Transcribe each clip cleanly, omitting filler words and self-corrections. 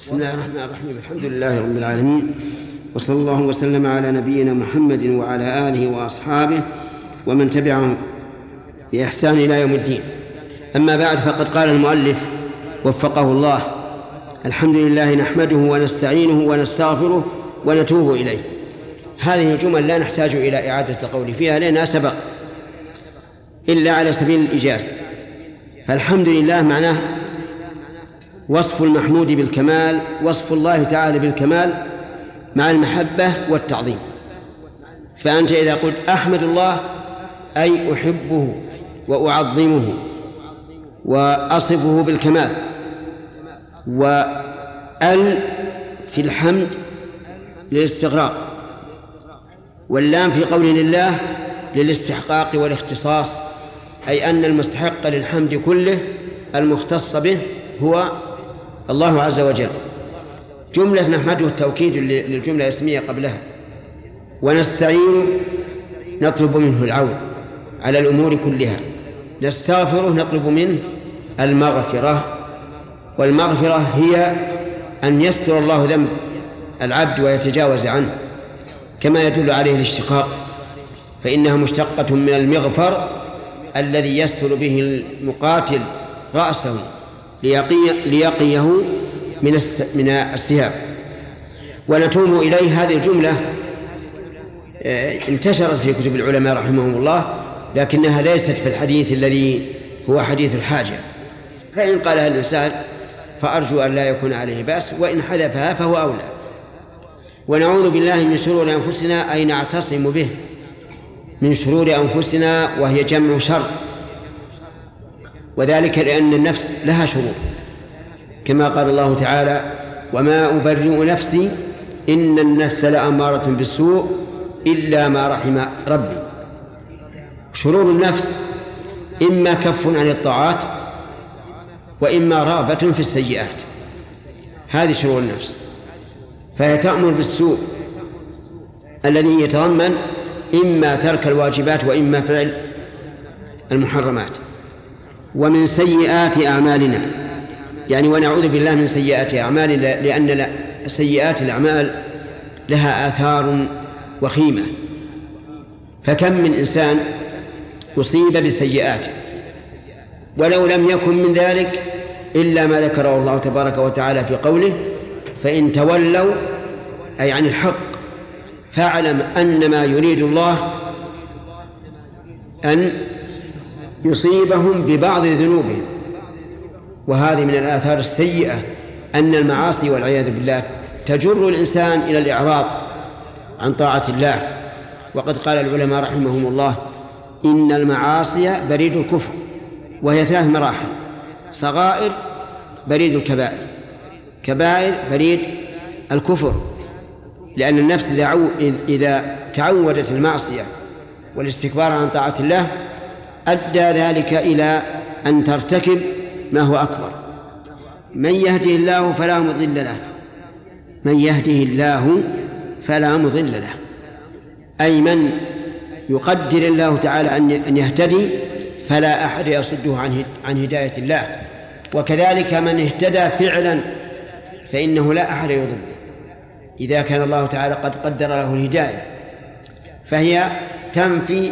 بسم الله الرحمن الرحيم. الحمد لله رب العالمين، وصلى الله وسلم على نبينا محمد وعلى آله وأصحابه ومن تبعهم بإحسان إلى يوم الدين. أما بعد، فقد قال المؤلف وفقه الله: الحمد لله نحمده ونستعينه ونستغفره ونتوب إليه. هذه الجمل لا نحتاج إلى إعادة القول فيها لأنها سبق، إلا على سبيل الإجازة. فالحمد لله معناه وصف المحمود بالكمال، وصف الله تعالى بالكمال مع المحبة والتعظيم. فأنت إذا قلت أحمد الله أي أحبه وأعظمه وأصفه بالكمال. وأل في الحمد للاستغراق، واللام في قول لله للاستحقاق والاختصاص، أي أن المستحق للحمد كله المختص به هو الله عز وجل. جملة نحمده التوكيد للجملة الاسمية قبلها. ونستعين نطلب منه العون على الأمور كلها. نستغفره نطلب منه المغفرة، والمغفرة هي أن يستر الله ذنب العبد ويتجاوز عنه، كما يدل عليه الاشتقاق، فإنها مشتقة من المغفر الذي يستر به المقاتل رأسه ليقيه من السهام. ونتوب إليه، هذه الجملة انتشرت في كتب العلماء رحمهم الله، لكنها ليست في الحديث الذي هو حديث الحاجة، فإن قالها الإنسان فأرجو أن لا يكون عليه بأس، وإن حذفها فهو أولى. ونعوذ بالله من شرور أنفسنا، أي نعتصم به من شرور أنفسنا، وهي جمع شر، وذلك لأن النفس لها شرور، كما قال الله تعالى: وما أبرئ نفسي إن النفس لأمارة بالسوء إلا ما رحم ربي. شرور النفس إما كف عن الطاعات، وإما رغبة في السيئات، هذه شرور النفس. فهي تأمر بالسوء الذي يتضمن إما ترك الواجبات وإما فعل المحرمات. ومن سيئات أعمالنا، يعني ونعوذ بالله من سيئات أعمالنا، لأن سيئات الأعمال لها آثار وخيمة. فكم من إنسان أصيب بسيئات ولو لم يكن من ذلك إلا ما ذكره الله تبارك وتعالى في قوله: فإن تولوا أي عن الحق فاعلم أن ما يريد الله أن يصيبهم ببعض ذنوبهم. وهذه من الآثار السيئة، أن المعاصي والعياذ بالله تجر الإنسان إلى الإعراض عن طاعة الله. وقد قال العلماء رحمهم الله: إن المعاصي بريد الكفر، وهي 3 مراحل: صغائر بريد الكبائر، كبائر بريد الكفر. لأن النفس إذا تعودت المعصية والاستكبار عن طاعة الله أدى ذلك إلى أن ترتكب ما هو أكبر. من يهده الله فلا مضل له، من يهده الله فلا مضل له، أي من يقدر الله تعالى أن يهتدي فلا أحد يصده عن هداية الله. وكذلك من اهتدى فعلا فإنه لا أحد يضله إذا كان الله تعالى قد قدر له الهداية. فهي تنفي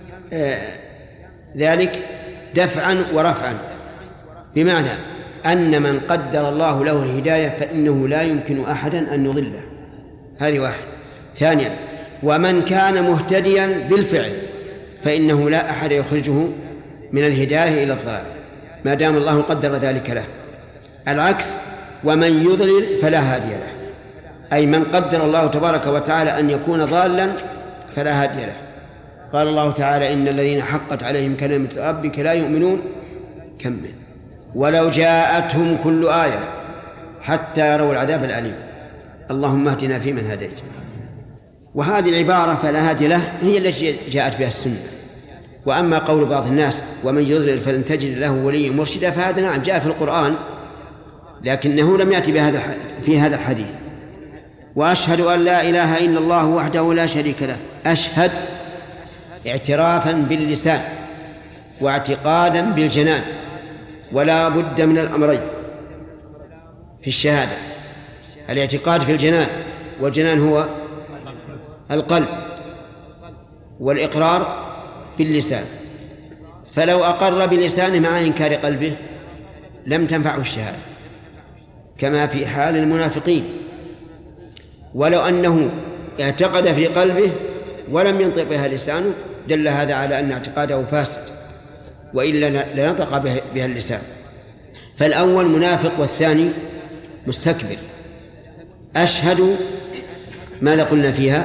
ذلك دفعا ورفعا، بمعنى أن من قدر الله له الهداية فإنه لا يمكن أحدا أن يضله، هذه واحد. ثانيا، ومن كان مهتديا بالفعل فإنه لا أحد يخرجه من الهداية إلى الضلال ما دام الله قدر ذلك له. العكس: ومن يضلل فلا هادي له، أي من قدر الله تبارك وتعالى أن يكون ضالا فلا هادي له. قال الله تعالى: إن الذين حقت عليهم كلمة ربك لا يؤمنون. كمل: ولو جاءتهم كل آية حتى يروا العذاب الأليم. اللهم اهدنا فيمن هديت. وهذه العبارة فلا هادي له هي التي جاءت بها السنة. وأما قول بعض الناس: ومن يضلل فلن تجد له وليا مرشدا، فهذا نعم جاء في القرآن، لكنه لم يأتي في هذا الحديث. وأشهد أن لا إله إلا الله وحده لا شريك له. أشهد اعترافا باللسان واعتقادا بالجنان، ولا بد من الأمرين في الشهادة: الاعتقاد في الجنان، والجنان هو القلب، والإقرار باللسان. فلو أقر بلسانه مع إنكار قلبه لم تنفعه الشهادة، كما في حال المنافقين. ولو أنه اعتقد في قلبه ولم ينطق بها لسانه دل هذا على أن اعتقاده فاسد، وإلا لنطق بها اللسان. فالأول منافق والثاني مستكبر. أشهد ماذا قلنا فيها؟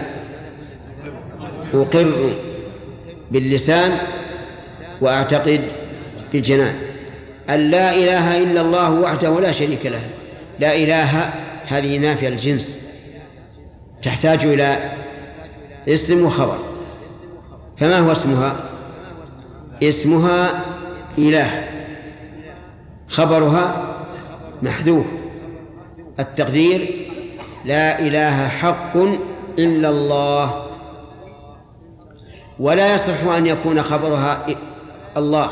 أقر باللسان وأعتقد بالجنان أن لا إله إلا الله وحده لا شريك له. لا إله هذه نافية الجنس، تحتاج إلى اسم وخبر. فما هو اسمها؟ اسمها إله، خبرها محذوف، التقدير لا إله حق إلا الله. ولا يصح أن يكون خبرها الله،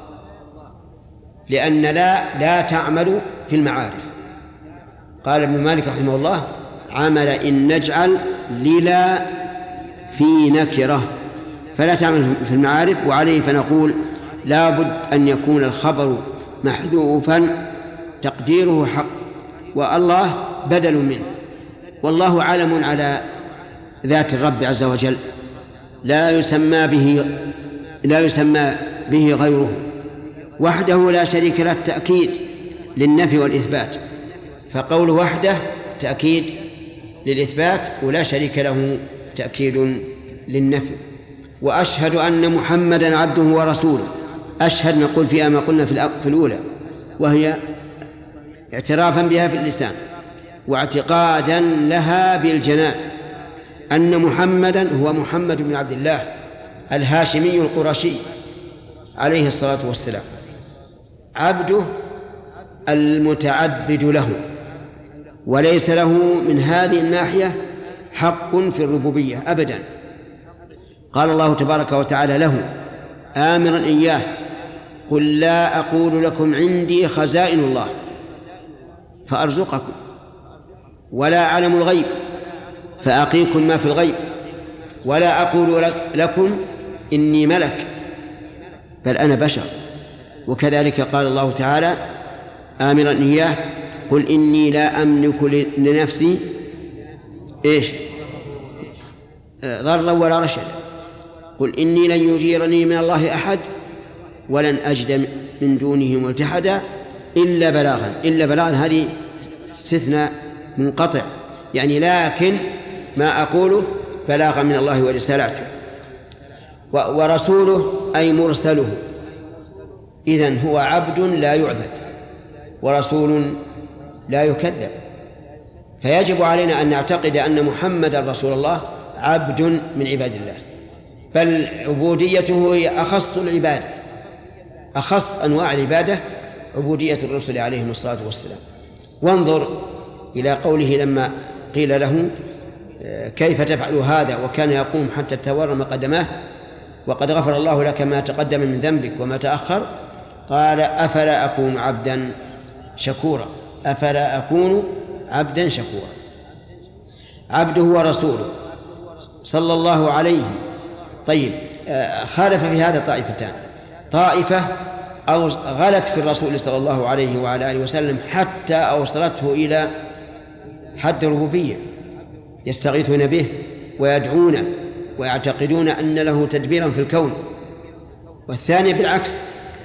لأن لا تعمل في المعارف. قال ابن مالك رحمه الله: عمل إن نجعل للا في نكرة فلا تعمل في المعارف. وعليه فنقول لا بد أن يكون الخبر محذوفا تقديره حق، والله بدل منه، والله علم على ذات الرب عز وجل لا يسمى به غيره، وحده لا شريك له تأكيد للنفي والإثبات. فقول وحده تأكيد للإثبات، ولا شريك له تأكيد للنفي. وأشهد أن محمدًا عبده ورسوله. أشهد نقول فيها ما قلنا في الأولى، وهي اعترافا بها في اللسان واعتقادا لها بالجنان، أن محمدًا هو محمد بن عبد الله الهاشمي القرشي عليه الصلاة والسلام، عبده المتعبد له، وليس له من هذه الناحية حق في الربوبية أبدا. قال الله تبارك وتعالى له آمرا إياه: قل لا أقول لكم عندي خزائن الله فأرزقكم، ولا أعلم الغيب فأقيكم ما في الغيب، ولا أقول لكم إني ملك بل أنا بشر. وكذلك قال الله تعالى آمرا إياه: قل إني لا أملك لنفسي ضرا ولا رشدا، قل إني لن يجيرني من الله أحد ولن أجد من دونه ملتحدا إلا بلاغا. إلا بلاغا هذه استثناء منقطع، يعني لكن ما أقوله بلاغا من الله ورسالاته. ورسوله أي مرسله، إذن هو عبد لا يعبد ورسول لا يكذب. فيجب علينا أن نعتقد أن محمدا رسول الله عبد من عباد الله، بل عبوديته هي أخص العبادة، أخص أنواع العبادة عبودية الرسل عليهم الصلاة والسلام. وانظر إلى قوله لما قيل له كيف تفعل هذا وكان يقوم حتى تورم قدماه وقد غفر الله لك ما تقدم من ذنبك وما تأخر، قال أفلا أكون عبدا شكورا. أفلا أكون عبدا شكورا. عبده ورسوله صلى الله عليه. طيب، خالف في هذا طائفتان: طائفة أو غلت في الرسول صلى الله عليه وعلى آله وسلم حتى أوصلته إلى حد الربوبية، يستغيثون به ويدعونه ويعتقدون أن له تدبيرا في الكون. والثانية بالعكس،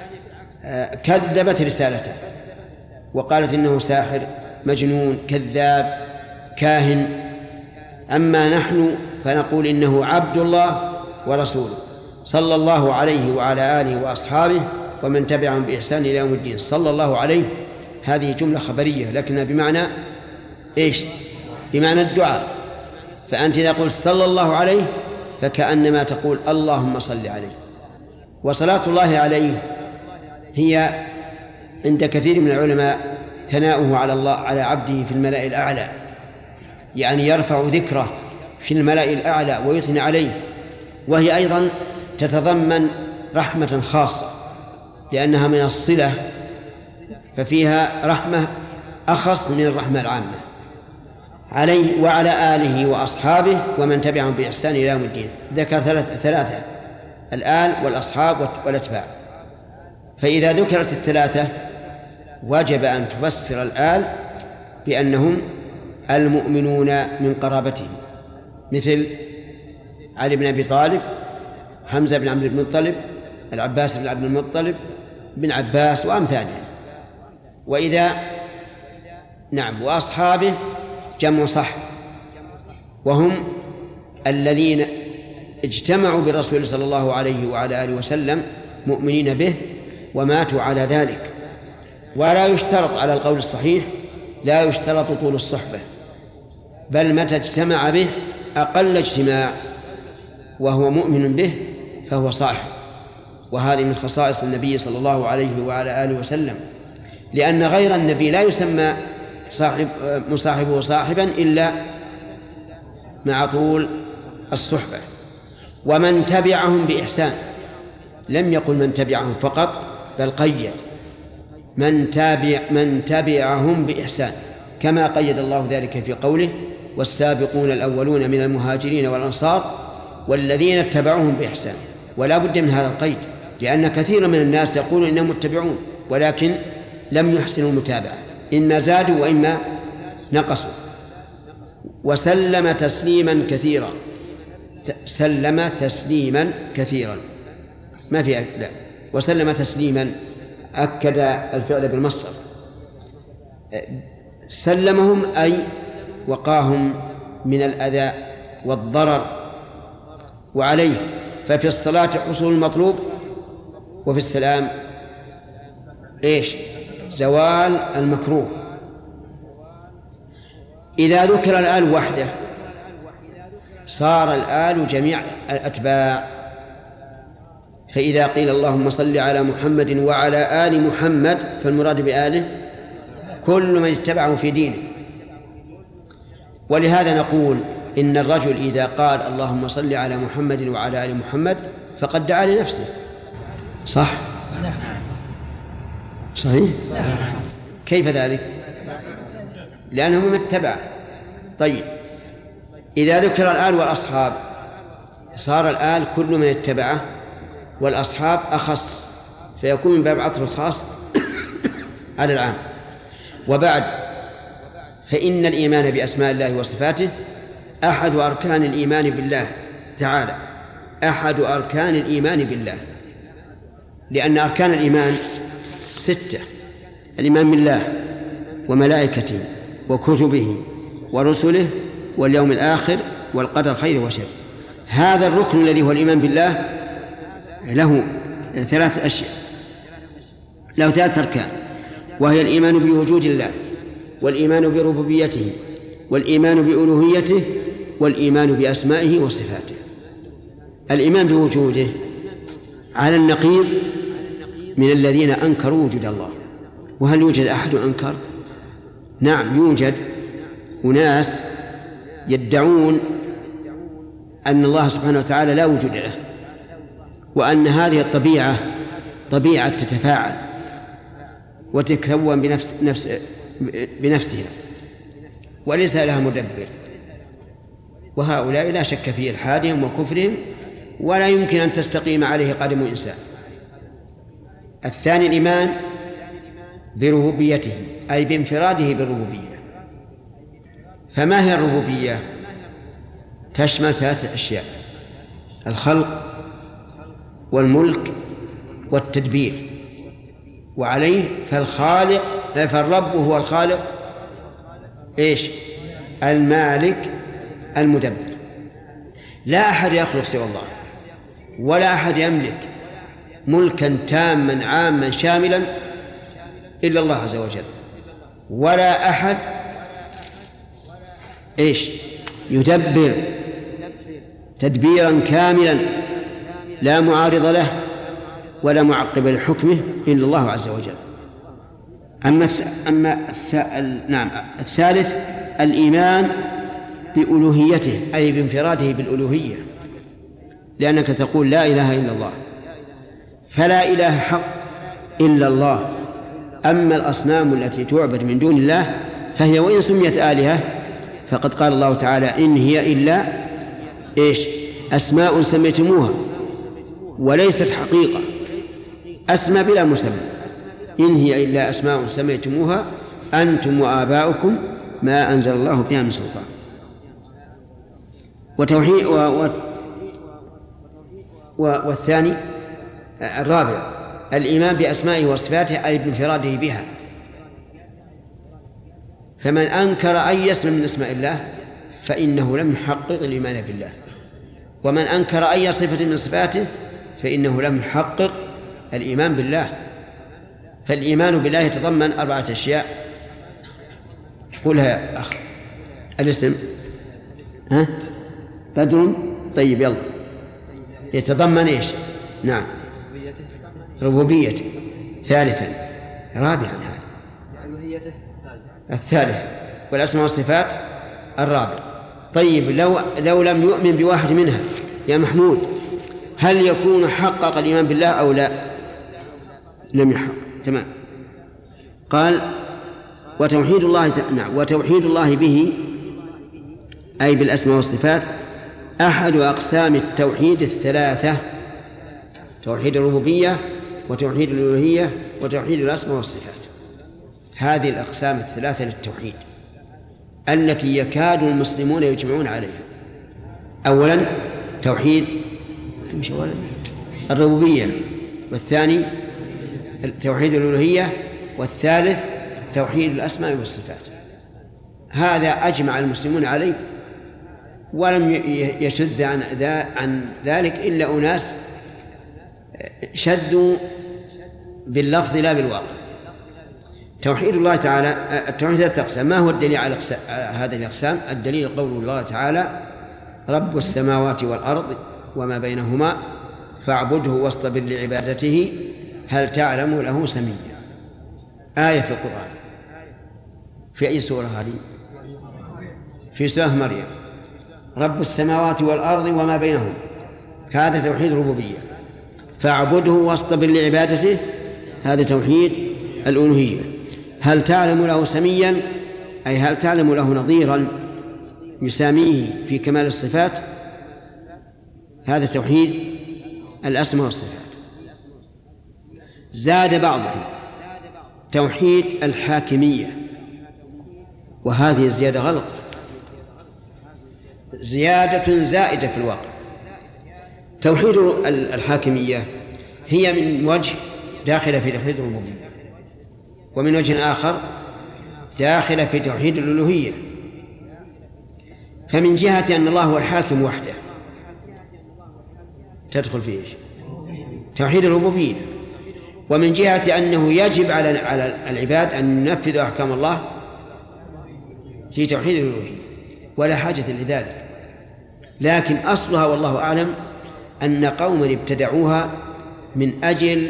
كذبت رسالته وقالت إنه ساحر مجنون كذاب كاهن. أما نحن فنقول إنه عبد الله ورسوله صلى الله عليه وعلى آله وأصحابه ومن تبعهم بإحسان إلى يوم الدين. صلى الله عليه هذه جملة خبرية لكنها بمعنى إيش؟ بمعنى الدعاء. فأنت إذا قلت صلى الله عليه فكأنما تقول اللهم صل عليه. وصلاة الله عليه هي عند كثير من العلماء ثناؤه على الله على عبده في الملأ الأعلى، يعني يرفع ذكره في الملأ الأعلى ويثني عليه. وهي أيضا تتضمن رحمة خاصة لأنها من الصلة، ففيها رحمة أخص من الرحمة العامة. عليه وعلى آله وأصحابه ومن تبعهم بإحسان إلى يوم الدين. ذكر ثلاثة: الآل والأصحاب والأتباع. فإذا ذكرت الثلاثة وجب أن تفسر الآل بأنهم المؤمنون من قرابته، مثل علي بن أبي طالب، حمزة بن عبد المطلب، العباس بن عبد المطلب، بن عباس وأمثالهم. وأصحابه جمع صح، وهم الذين اجتمعوا بالرسول صلى الله عليه وعلى آله وسلم مؤمنين به وماتوا على ذلك. ولا يشترط على القول الصحيح، لا يشترط طول الصحبة، بل متى اجتمع به أقل اجتماع وهو مؤمن به فهو صاحب. وهذه من خصائص النبي صلى الله عليه وعلى آله وسلم، لأن غير النبي لا يسمى مصاحبه صاحبا إلا مع طول الصحبة. ومن تبعهم بإحسان، لم يقل من تبعهم فقط، بل قيد من تبعهم بإحسان، كما قيد الله ذلك في قوله: والسابقون الأولون من المهاجرين والأنصار والذين اتبعوهم بإحسان. ولا بد من هذا القيد، لأن كثيرا من الناس يقولون إنهم متبعون ولكن لم يحسنوا المتابعة، إما زادوا وإما نقصوا. وسلم تسليما كثيرا، سلم تسليما كثيرا، ما في لا، وسلم تسليما أكد الفعل بالمصدر. سلمهم أي وقاهم من الأذى والضرر. وعليه ففي الصلاة حصول المطلوب، وفي السلام زوال المكروه. إذا ذكر الآل وحده صار الآل جميع الأتباع. فإذا قيل اللهم صل على محمد وعلى آل محمد فالمراد بآله كل من اتبعه في دينه. ولهذا نقول إن الرجل إذا قال اللهم صل على محمد وعلى آل محمد فقد دعا لنفسه. صح؟ صحيح؟ كيف ذلك؟ لأنه من اتبع. طيب، إذا ذكر الآل والأصحاب صار الآل كل من اتبعه، والأصحاب أخص، فيكون من باب عطف الخاص على العام. وبعد، فإن الإيمان بأسماء الله وصفاته أحد أركان الإيمان بالله تعالى، أحد أركان الإيمان بالله، لأن أركان الإيمان 6: الإيمان بالله وملائكته وكتبه ورسله واليوم الآخر والقدر خير وشر. هذا الركن الذي هو الإيمان بالله له 3 أشياء، له 3 أركان، وهي الإيمان بوجود الله، والإيمان بربوبيته، والإيمان بألوهيته، والإيمان بأسمائه وصفاته. الإيمان بوجوده على النقيض من الذين أنكروا وجود الله. وهل يوجد أحد أنكر؟ نعم، يوجد أناس يدعون أن الله سبحانه وتعالى لا وجود له، وأن هذه الطبيعة طبيعة تتفاعل وتتكون بنفسها وليس لها مدبر. وهؤلاء لا شك في إلحادهم وكفرهم، ولا يمكن أن تستقيم عليه قدم إنسان. الثاني الإيمان بربوبيته، أي بانفراده بالربوبية. فما هي الربوبية؟ تشمل 3 أشياء: الخلق والملك والتدبير. وعليه فالرب هو الخالق المالك المدبر. لا أحد يخلق سوى الله، ولا أحد يملك ملكا تاما عاما شاملا إلا الله عز وجل، ولا أحد يدبر تدبيرا كاملا لا معارض له ولا معقب لحكمه إلا الله عز وجل. الثالث الإيمان بألوهيته، أي بانفراده بالألوهية، لأنك تقول لا إله إلا الله، فلا إله حق إلا الله. أما الأصنام التي تعبد من دون الله فهي وإن سميت آلهة فقد قال الله تعالى إن هي إلا إيش؟ أسماء سميتموها، وليست حقيقة، أسماء بلا مسمى. إن هي إلا أسماء سميتموها أنتم وآباؤكم ما أنزل الله بها من سلطان. وتوحيد والثاني الرابع الإيمان بأسمائه وصفاته أي بانفراده بها. فمن أنكر أي اسم من اسماء الله فإنه لم يحقق الإيمان بالله، ومن أنكر أي صفة من صفاته فإنه لم يحقق الإيمان بالله. فالإيمان بالله يتضمن 4 أشياء. قولها يا أخ. الاسم بدر. طيب يلا. يتضمن إيش؟ نعم ربوبيته. ثالثا رابعا هذا الثالث والأسماء والصفات الرابع. طيب لو لم يؤمن بواحد منها يا محمود هل يكون حقق الإيمان بالله أو لا؟ لم يحقق. تمام. قال وتوحيد الله به أي بالأسماء والصفات أحد أقسام التوحيد 3: توحيد الربوبية وتوحيد الألوهية وتوحيد الأسماء والصفات. هذه الأقسام 3 للتوحيد التي يكاد المسلمون يجمعون عليها. أولا توحيد الربوبية، والثاني توحيد الألوهية، والثالث توحيد الأسماء والصفات. هذا أجمع المسلمون عليه، ولم يشذ عن ذلك إلا أناس شذوا باللفظ لا بالواقع. توحيد الله تعالى التوحيد 3 أقسام. ما هو الدليل على هذه الأقسام؟ الدليل قول الله تعالى رب السماوات والأرض وما بينهما فاعبده واصطبر لعبادته هل تعلم له سميا. آية في القرآن. في أي سورة هذه؟ في سورة مريم. رب السماوات والأرض وما بينهما، هذا توحيد الربوبية. فاعبده واصطبر لعبادته، هذا توحيد الألوهية. هل تعلم له سميا أي هل تعلم له نظيرا يساميه في كمال الصفات، هذا توحيد الأسماء والصفات. زاد بعضهم توحيد الحاكمية، وهذه الزيادة غلط، زيادة زائدة في الواقع. توحيد الحاكمية هي من وجه داخلة في توحيد الربوبية، ومن وجه آخر داخلة في توحيد الألوهية. فمن جهة أن الله هو الحاكم وحده تدخل فيه توحيد الربوبية، ومن جهة أنه يجب على العباد أن ينفذوا أحكام الله في توحيد الألوهية، ولا حاجة لذلك. لكن أصلها والله أعلم أن قوما ابتدعوها من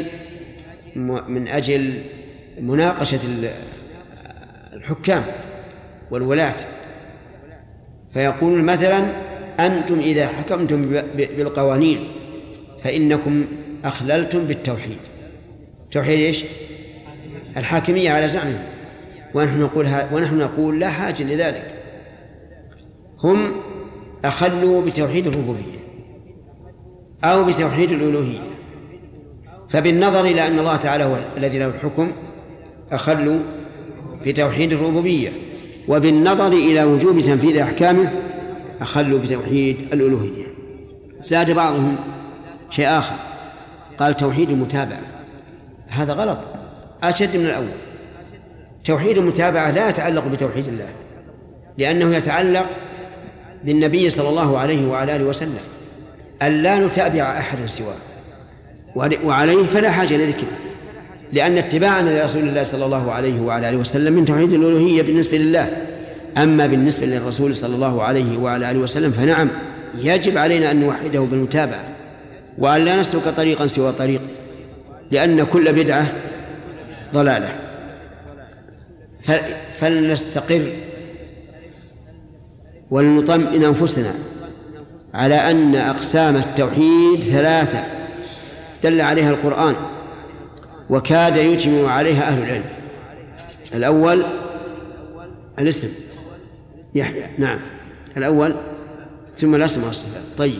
أجل مناقشة الحكام والولاة، فيقول مثلا أنتم إذا حكمتم بالقوانين فإنكم أخللتم بالتوحيد. توحيد إيش؟ الحاكمية على زعمهم، ونحن نقول لا حاجة لذلك. هم أخلوا بتوحيد الربوبية أو بتوحيد الألوهية، فبالنظر إلى أن الله تعالى هو الذي له الحكم أخلوا بتوحيد الربوبية، وبالنظر إلى وجوب تنفيذ أحكامه أخلوا بتوحيد الألوهية. زاد بعضهم شيء آخر، قال توحيد المتابعة. هذا غلط أشد من الأول. توحيد المتابعة لا يتعلق بتوحيد الله، لأنه يتعلق بالنبي صلى الله عليه وعلى آله وسلم، أن لا نتابع أحدا سواه، وعليه فلا حاجة لذكره، لأن اتباعنا لرسول الله صلى الله عليه وعلى آله وسلم من توحيد الألوهية بالنسبة لله. أما بالنسبة للرسول صلى الله عليه وعلى آله وسلم فنعم يجب علينا أن نوحده بالمتابعة، وأن لا نسلك طريقا سوى طريقه، لأن كل بدعة ضلالة. فلنستقر ولنطمئن أنفسنا على أن أقسام التوحيد 3 دل عليها القرآن وكاد يجمع عليها أهل العلم. الأول الاسم، يحيى. نعم الأول ثم الأسماء والصفات. طيب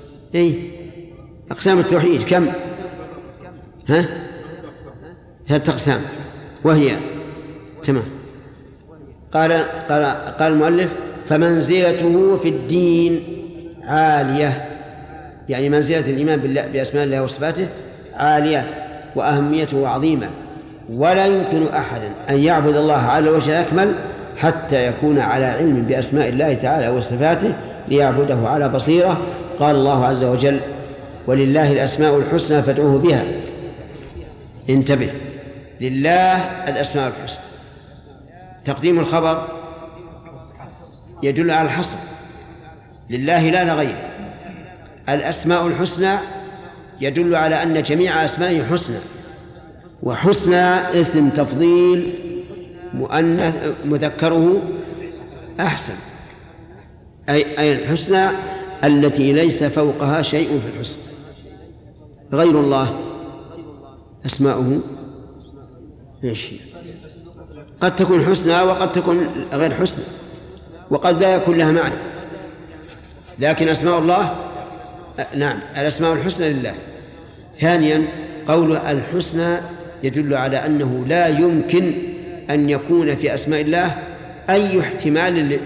أقسام التوحيد كم؟ ها؟ 3 أقسام وهي تمام. قال المؤلف فمنزلته في الدين عالية، يعني منزلة الإيمان بالله بأسماء الله وصفاته عالية وأهميته عظيمة، ولا يمكن أحدا أن يعبد الله على الوجه الأكمل حتى يكون على علم بأسماء الله تعالى وصفاته ليعبده على بصيرة. قال الله عز وجل ولله الأسماء الحسنى فادعوه بها. انتبه، لله الأسماء الحسنى، تقديم الخبر يدل على الحصر، لله لا لغيره. الأسماء الحسنى يدل على أن جميع أسمائه حسنى، وحسنى اسم تفضيل مؤنث مذكره أحسن، أي الحسنى التي ليس فوقها شيء في الحسن. غير الله أسماؤه إيش؟ قد تكون حسنى وقد تكون غير حسنى، وقد لا يكون لها معنى، لكن أسماء الله نعم الأسماء الحسنى لله. ثانيا قول الحسنى يدل على أنه لا يمكن أن يكون في أسماء الله أي احتمال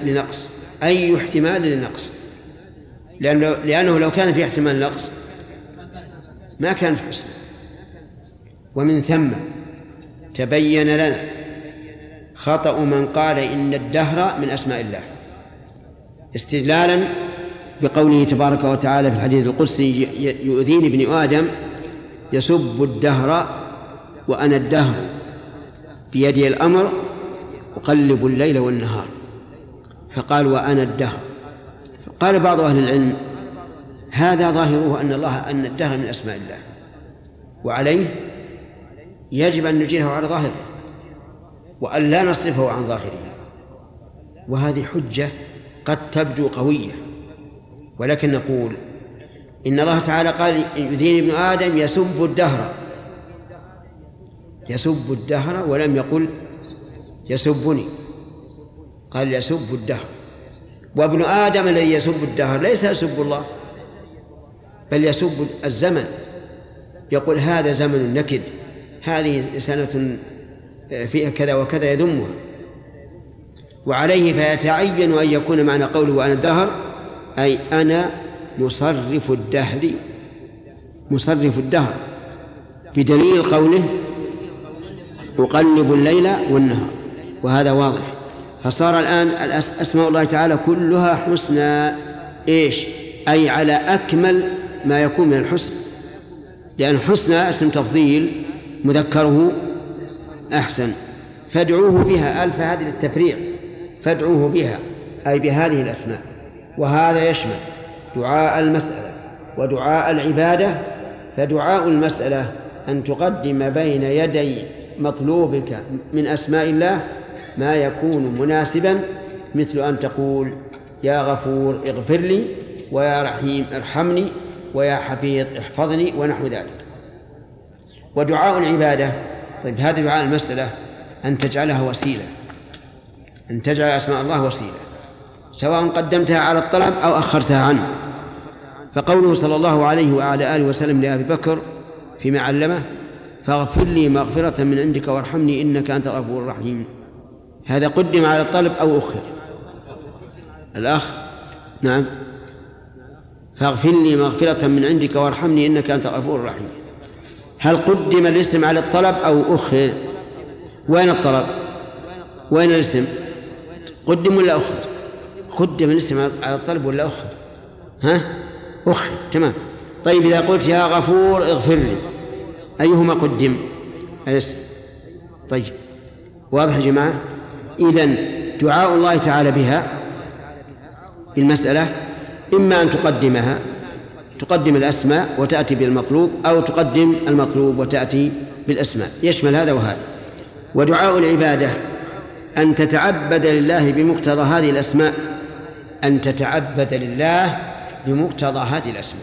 لنقص، لأنه لو كان في احتمال نقص ما كانت حسنى. ومن ثم تبين لنا خطأ من قال إن الدهر من أسماء الله، استدلالا بقوله تبارك وتعالى في الحديث القدسي يؤذيني ابن آدم يسب الدهر وأنا الدهر بيدي الأمر أقلب الليل والنهار، فقال وأنا الدهر. قال بعض أهل العلم هذا ظاهره أن الدهر من أسماء الله، وعليه يجب أن نجيره على ظاهره وأن لا نصرفه عن ظاهره، وهذه حجة قد تبدو قوية، ولكن نقول إن الله تعالى قال يؤذيني ابن آدم يسب الدهر ولم يقل يسبني، قال يسب الدهر. وابن آدم الذي يسب الدهر ليس يسب الله بل يسب الزمن، يقول هذا زمن نكد، هذه سنة فيها كذا وكذا يذمها. وعليه فيتعين أن يكون معنى قوله وأنا الدهر أي أنا مصرف الدهر بدليل قوله أقلب الليل والنهار، وهذا واضح. فصار الآن أسماء الله تعالى كلها حسنى أي على أكمل ما يكون من الحسن، لأن حسنى اسم تفضيل مذكره أحسن. فادعوه بها، ألف هذه للتفريع، فادعوه بها أي بهذه الأسماء، وهذا يشمل دعاء المسألة ودعاء العبادة. فدعاء المسألة أن تقدم بين يدي مطلوبك من أسماء الله ما يكون مناسبا، مثل أن تقول يا غفور اغفر لي، ويا رحيم ارحمني، ويا حفيظ احفظني، ونحو ذلك. ودعاء العبادة طيب هذا دعاء المسألة أن تجعلها وسيلة، أن تجعل أسماء الله وسيلة، سواء قدمتها على الطلب أو أخرتها عنه. فقوله صلى الله عليه وعلى آله وسلم لأبي بكر فيما علمه فاغفر لي مغفرة من عندك وارحمني إنك أنت الغفور الرحيم، هذا قدم على الطلب أو أخر؟ الأخ نعم، فاغفر لي مغفرة من عندك وارحمني إنك أنت الغفور الرحيم. هل قدم الاسم على الطلب أو أخر؟ وين الطلب؟ وين الاسم؟ قدم ولا أخر؟ قدم الاسم على الطلب ولا أخر؟ أخر، تمام. طيب إذا قلت يا غفور اغفر لي أيهما قدم؟ الاسم. طيب واضح يا جماعة؟ إذن دعاء الله تعالى بها بالمسألة إما أن تقدم الأسماء وتأتي بالمطلوب، أو تقدم المطلوب وتأتي بالأسماء، يشمل هذا وهذا. ودعاء العبادة أن تتعبد لله بمقتضى هذه الأسماء، أن تتعبد لله بمقتضى هذه الأسماء.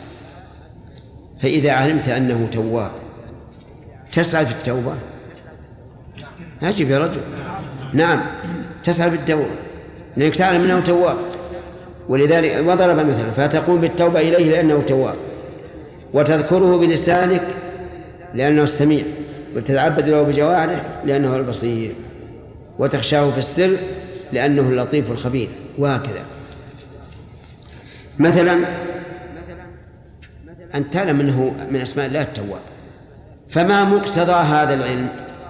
فإذا علمت أنه تواب تسعى في التوبة، أجب يا رجل، نعم تسعى في التوبة، لأنك تعلم أنه تواب، ولذلك وضرب مثلا فتقوم بالتوبة إليه لأنه تواب، وتذكره بلسانك لأنه السميع، وتتعبد له بجوارح لأنه البصير، وتخشاه في السر لأنه اللطيف الخبير، وهكذا. مثلا أن تعلم أنه من أسماء الله التواب، فما مقتضى هذا العلم؟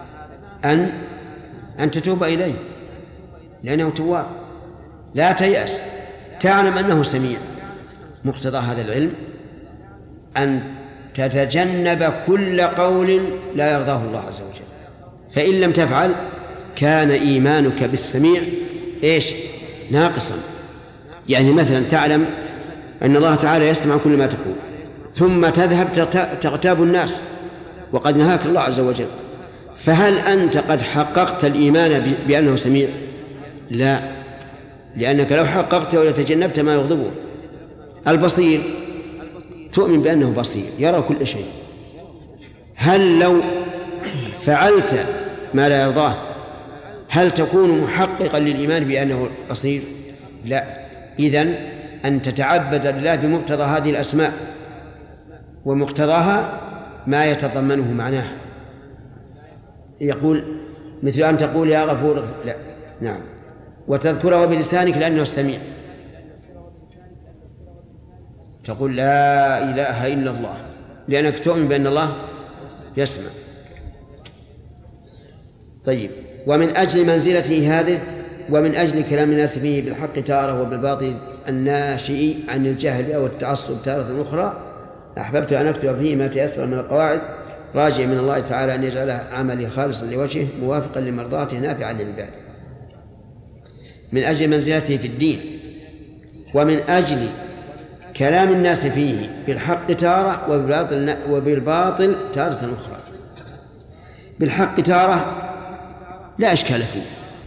أن تتوب إليه لأنه تواب، لا تيأس، تعلم أنه سميع. مقتضى هذا العلم أن تتجنب كل قول لا يرضاه الله عز وجل، فإن لم تفعل كان إيمانك بالسميع ناقصا. يعني مثلا تعلم أن الله تعالى يسمع كل ما تقول، ثم تذهب تغتاب الناس وقد نهاك الله عز وجل، فهل أنت قد حققت الإيمان بأنه سميع؟ لا، لأنك لو حققته لتجنبت ما يغضبه. البصير تؤمن بأنه بصير يرى كل شيء، هل لو فعلت ما لا يرضاه هل تكون محققا للإيمان بأنه بصير؟ لا. إذن أن تتعبد لله بمقتضى هذه الأسماء، ومقتضاها ما يتضمنه معناها. يقول مثل أن تقول يا غفور، لا، نعم، وتذكره بلسانك لأنه السميع، تقول لا إله إلا الله لأنك تؤمن بأن الله يسمع. طيب، ومن أجل منزلته هذه ومن أجل كلام الناس فيه بالحق تارة وبالباطل الناشئ عن الجهل أو التعصب تارة أخرى، أحببت أن أكتب فيه ما تيسر من القواعد راجع من الله تعالى أن يجعله عملي خالصا لوجهه موافقا لمرضاته نافعا لعباده. من أجل منزلته في الدين، ومن أجل كلام الناس فيه بالحق تارة وبالباطل تارة أخرى. بالحق تارة لا إشكال فيه،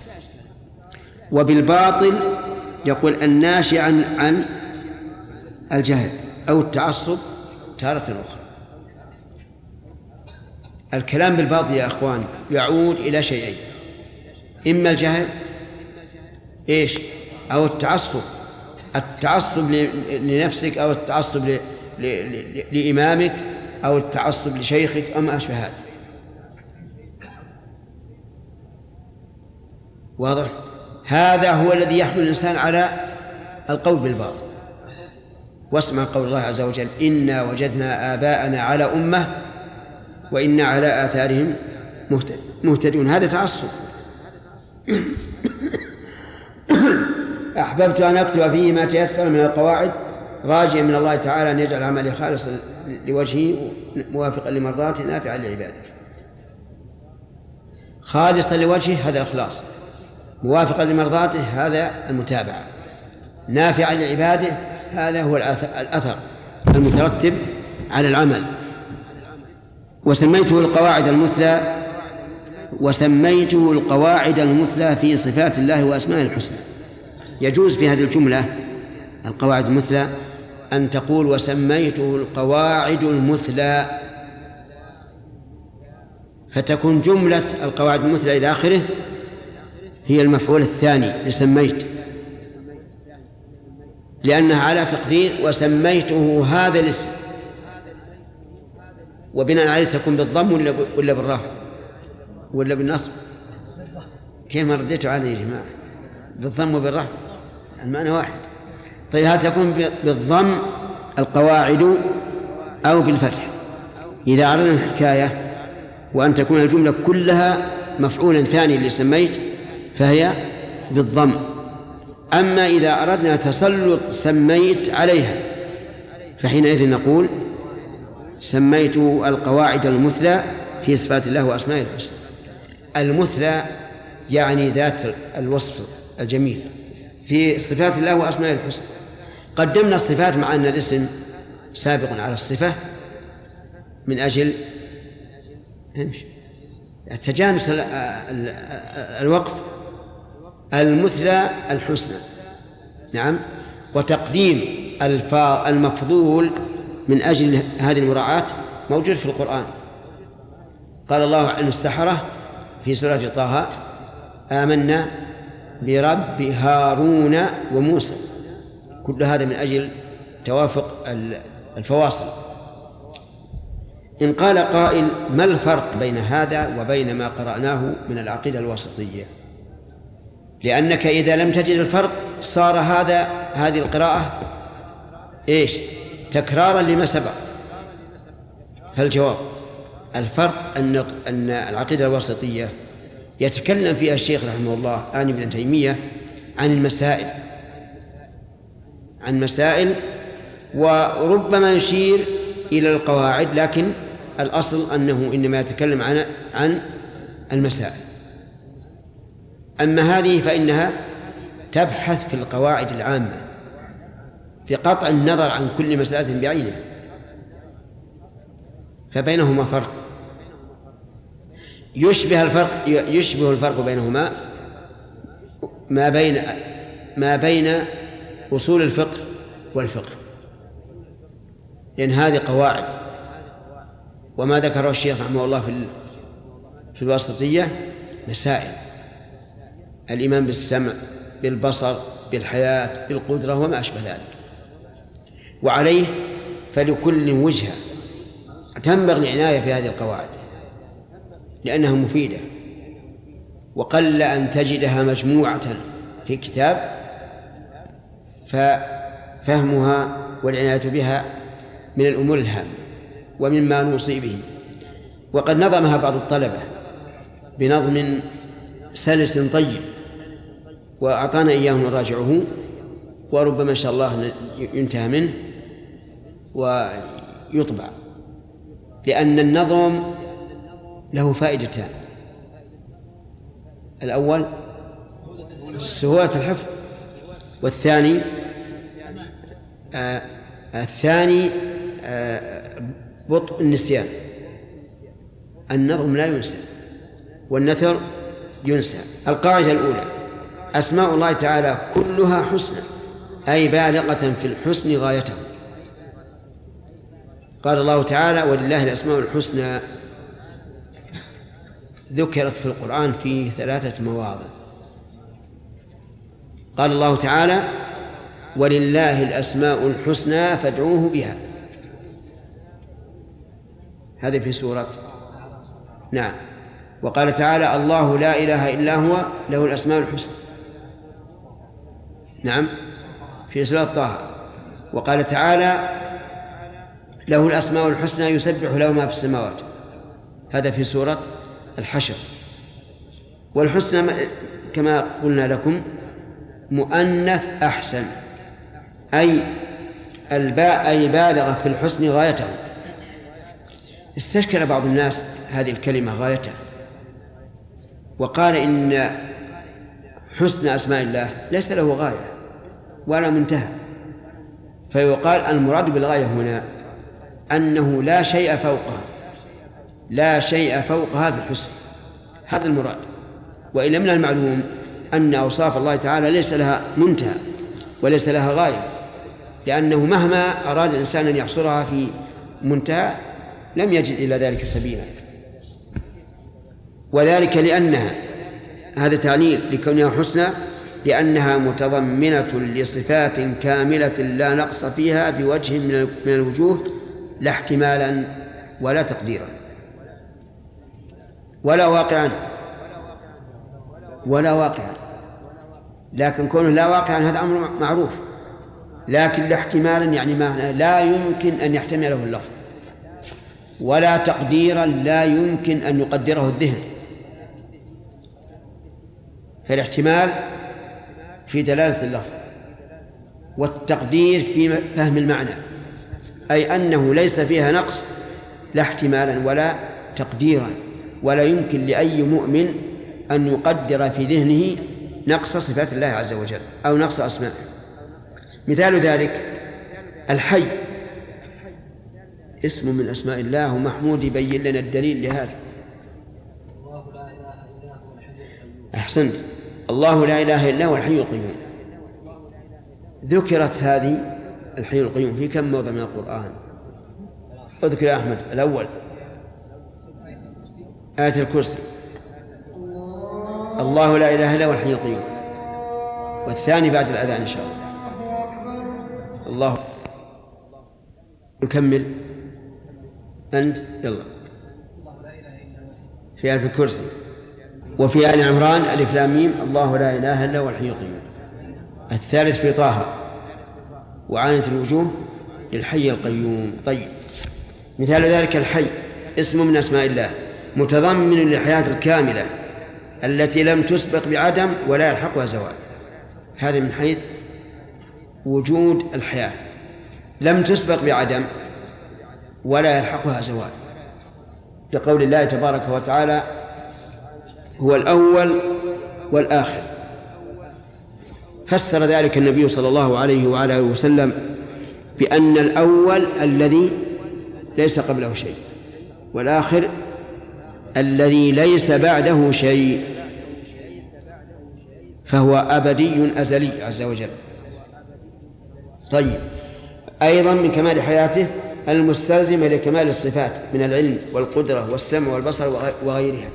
وبالباطل يقول الناشئ عن الجهل أو التعصب تارة أخرى. الكلام بالباطل يا أخوان يعود إلى شيئين: إما الجهل أو التعصب، التعصب لنفسك أو التعصب لإمامك أو التعصب لشيخك أو ما أشبه هذا. واضح؟ هذا هو الذي يحمل الإنسان على القول بالباطل. واسمع قول الله عز وجل: إنا وجدنا آباءنا على أمة وإنا على آثارهم مهتدون. هذا تعصب. أحببت أن أكتب فيه ما تيسر من القواعد راجيا من الله تعالى أن يجعل عملي خالصا لوجهه موافقا لمرضاته نافعا لعباده. خالصا لوجهه هذا الإخلاص، موافقا لمرضاته هذا المتابعة، نافعا لعباده هذا هو الأثر المترتب على العمل. وسميته القواعد المثلى في صفات الله وأسمائه الحسنى. يجوز في هذه الجملة القواعد المثلى أن تقول وسميته القواعد المثلى، فتكون جملة القواعد المثلى إلى آخره هي المفعول الثاني لسميت، لأنها على تقدير وسميته هذا الاسم، وبناء عليه تكون بالضم ولا بالرفع ولا بالنصب؟ كيف ما رديتوا عليه يا جماعة؟ بالضم وبالرفع المعنى واحد. طيب هل تكون بالضم القواعد أو بالفتح؟ إذا أردنا الحكاية وأن تكون الجملة كلها مفعولا ثاني لسميت فهي بالضم. أما إذا أردنا تسلط سميت عليها فحينئذ نقول سميت القواعد المثلى في صفات الله وأسمائه الحسنى. المثلى يعني ذات الوصف الجميل في صفات الله وأسمائه الحسنى. قدمنا الصفات مع أن الاسم سابق على الصفة من أجل تجانس الوقف. المثلى الحسنى، نعم، وتقديم المفضول من أجل هذه المراعاة موجود في القرآن. قال الله عن السحرة في سورة طه: آمنا برب هارون وموسى. كل هذا من أجل توافق الفواصل. إن قال قائل: ما الفرق بين هذا وبين ما قرأناه من العقيدة الواسطية؟ لأنك إذا لم تجد الفرق صار هذه القراءة تكرارا لما سبق. فالجواب: الفرق أن العقيدة الواسطية يتكلم فيها الشيخ رحمه الله آنف ابن تيمية عن مسائل وربما يشير إلى القواعد، لكن الأصل أنه إنما يتكلم عن المسائل. أما هذه فإنها تبحث في القواعد العامة بقطع النظر عن كل مسألة بعينها، فبينهما فرق. يشبه الفرق بينهما ما بين أصول الفقه والفقه، لأن هذه قواعد، وما ذكره الشيخ رحمه الله في الواسطية مسائل: الإيمان بالسمع، بالبصر، بالحياة، بالقدرة، وما أشبه ذلك. وعليه فلكل وجهة تنبغي العناية في هذه القواعد لأنها مفيدة، وقل أن تجدها مجموعة في كتاب، ففهمها والعناية بها من الأمور الهامة ومما نوصي به. وقد نظمها بعض الطلبة بنظم سلس طيب، وأعطانا إياه نراجعه، وربما إن شاء الله ينتهى منه ويطبع، لأن النظم له فائدتان: الأول سهولة الحفظ، والثاني بطء النسيان. النظم لا ينسى والنثر ينسى. القاعدة الأولى: أسماء الله تعالى كلها حسنى، أي بالغة في الحسن غايته. قال الله تعالى: ولله الأسماء الحسنى، ذكرت في القرآن في 3 مواضع. قال الله تعالى: ولله الأسماء الحسنى فادعوه بها، هذا في سورة نعم. وقال تعالى: الله لا إله إلا هو له الأسماء الحسنى، نعم، في سورة طه. وقال تعالى: له الأسماء الحسنى يسبح له ما في السماوات، هذا في سورة الحشر. والحسنى كما قلنا لكم مؤنث أحسن، أي بالغة في الحسن غايته. استشكل بعض الناس هذه الكلمة غايته، وقال إن حسن أسماء الله ليس له غاية ولا منتهى، فيقال المراد بالغاية هنا أنه لا شيء فوقها في الحسن، هذا المراد. وإلا من المعلوم أن أوصاف الله تعالى ليس لها منتهى وليس لها غاية، لأنه مهما أراد الإنسان أن يحصرها في منتهى لم يجد إلى ذلك سبيلا. وذلك لأنها، هذا تعليل لكونها حسنى، لأنها متضمنة لصفات كاملة لا نقص فيها بوجه من الوجوه، لا احتمالا ولا تقديرا ولا واقعا. لكن كونه لا واقعا هذا أمر معروف، لكن لا احتمالا يعني معنى لا يمكن أن يحتمله اللفظ، ولا تقديرا لا يمكن أن يقدره الذهن. فالاحتمال في دلالة اللفظ، والتقدير في فهم المعنى، أي أنه ليس فيها نقص لا احتمالا ولا تقديرا، ولا يمكن لأي مؤمن أن يقدر في ذهنه نقص صفات الله عز وجل أو نقص أسمائه. مثال ذلك الحي، اسم من أسماء الله، ومحمود يبين لنا الدليل لهذا. أحسنت، الله لا إله إلا هو الحي القيوم. ذكرت هذه الحي القيوم في كم موضع من القرآن؟ اذكر يا أحمد. الأول آية الكرسي، الله لا إله إلا هو الحي القيوم. والثاني بعد الأذان إن شاء الله. الله يكمل أنت يلا. في آية الكرسي. وفي آل عمران ألف لام ميم الله لا إله إلا هو الحي القيوم. الثالث في طه وعانت الوجوه للحي القيوم. طيب، مثال ذلك الحي اسم من أسماء الله متضمن للحياة الكاملة التي لم تسبق بعدم ولا يلحقها زوال. هذا من حيث وجود الحياة، لم تسبق بعدم ولا يلحقها زوال، لقول الله تبارك وتعالى هو الأول والآخر. فسر ذلك النبي صلى الله عليه وعلى آله وسلم بأن الأول الذي ليس قبله شيء، والآخر الذي ليس بعده شيء، فهو أبدي أزلي عز وجل. طيب، أيضا من كمال حياته المستلزمة لكمال الصفات من العلم والقدرة والسمع والبصر وغيرها،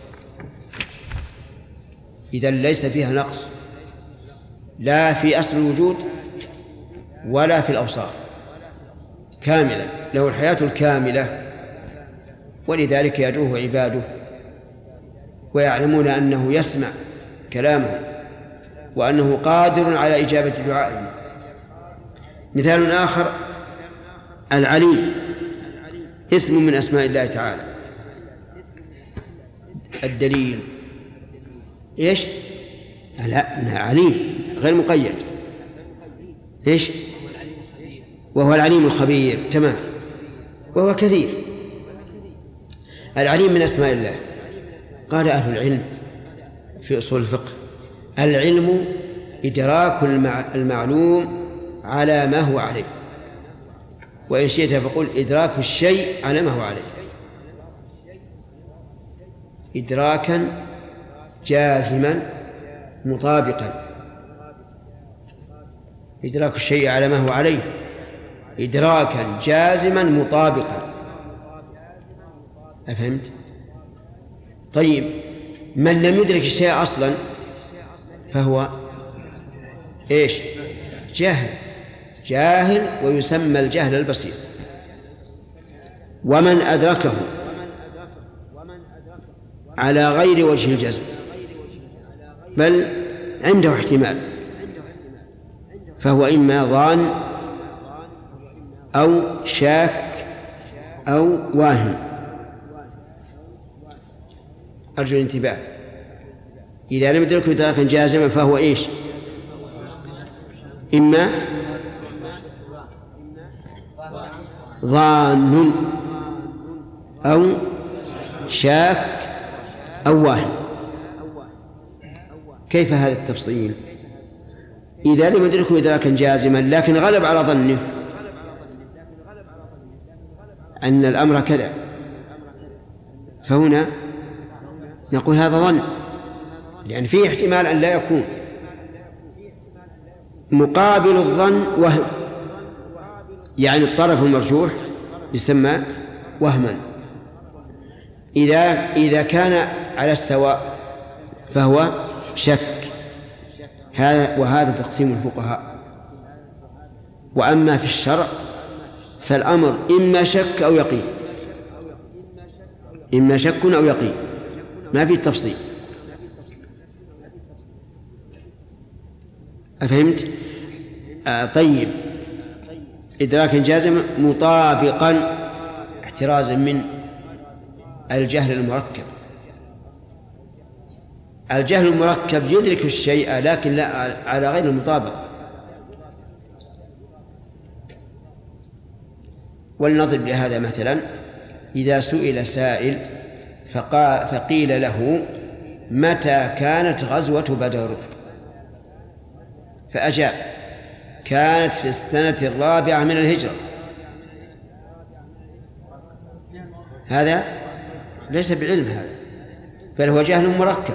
إذن ليس فيها نقص لا في أصل الوجود ولا في الأوصاف، كاملة، له الحياة الكاملة، ولذلك يدعوه عباده ويعلمون أنه يسمع كلامهم وأنه قادر على إجابة دعائهم. مثال آخر العليم اسم من أسماء الله تعالى. الدليل إيش؟ عليم غير مقيد. إيش؟ وهو العليم الخبير. تمام، وهو كثير. العليم من أسماء الله. قال أهل العلم في أصول الفقه العلم إدراك المعلوم على ما هو عليه، وإن شئت فقل إدراك الشيء على ما هو عليه، إدراكا جازما مطابقا. إدراك الشيء على ما هو عليه إدراكا جازما مطابقا. أفهمت؟ طيب، من لم يدرك الشيء أصلا فهو إيش؟ جاهل ويسمى الجهل البسيط. ومن أدركه على غير وجه الجزم بل عنده احتمال فهو إما ظان أو شاك أو واهم. أرجو الانتباه. إذا لم يدركه إدراكا جازما فهو إيش؟ إما ظان أو شاك أو واهم. كيف هذا التفصيل؟ إذا لم يدركه إدراكا جازما لكن غلب على ظنه أن الأمر كذا، فهنا نقول هذا ظن، لأن فيه احتمال أن لا يكون. مقابل الظن وهم، يعني الطرف المرجوح يسمى وهما. إذا كان على السواء فهو شك. وهذا تقسيم الفقهاء. وأما في الشرع فالأمر إما شك أو يقين، إما شك أو يقين، ما في تفصيل. أفهمت؟ طيب، إدراكا جازما مطابقا احترازا من الجهل المركب. الجهل المركب يدرك الشيء لكن لا على غير المطابقة. ولنضرب لهذا مثلا: إذا سئل سائل فقيل له: متى كانت غزوة بدر؟ فأجاب: كانت في السنة 4 من الهجرة. هذا ليس بعلم، هذا بل هو جهل مركب.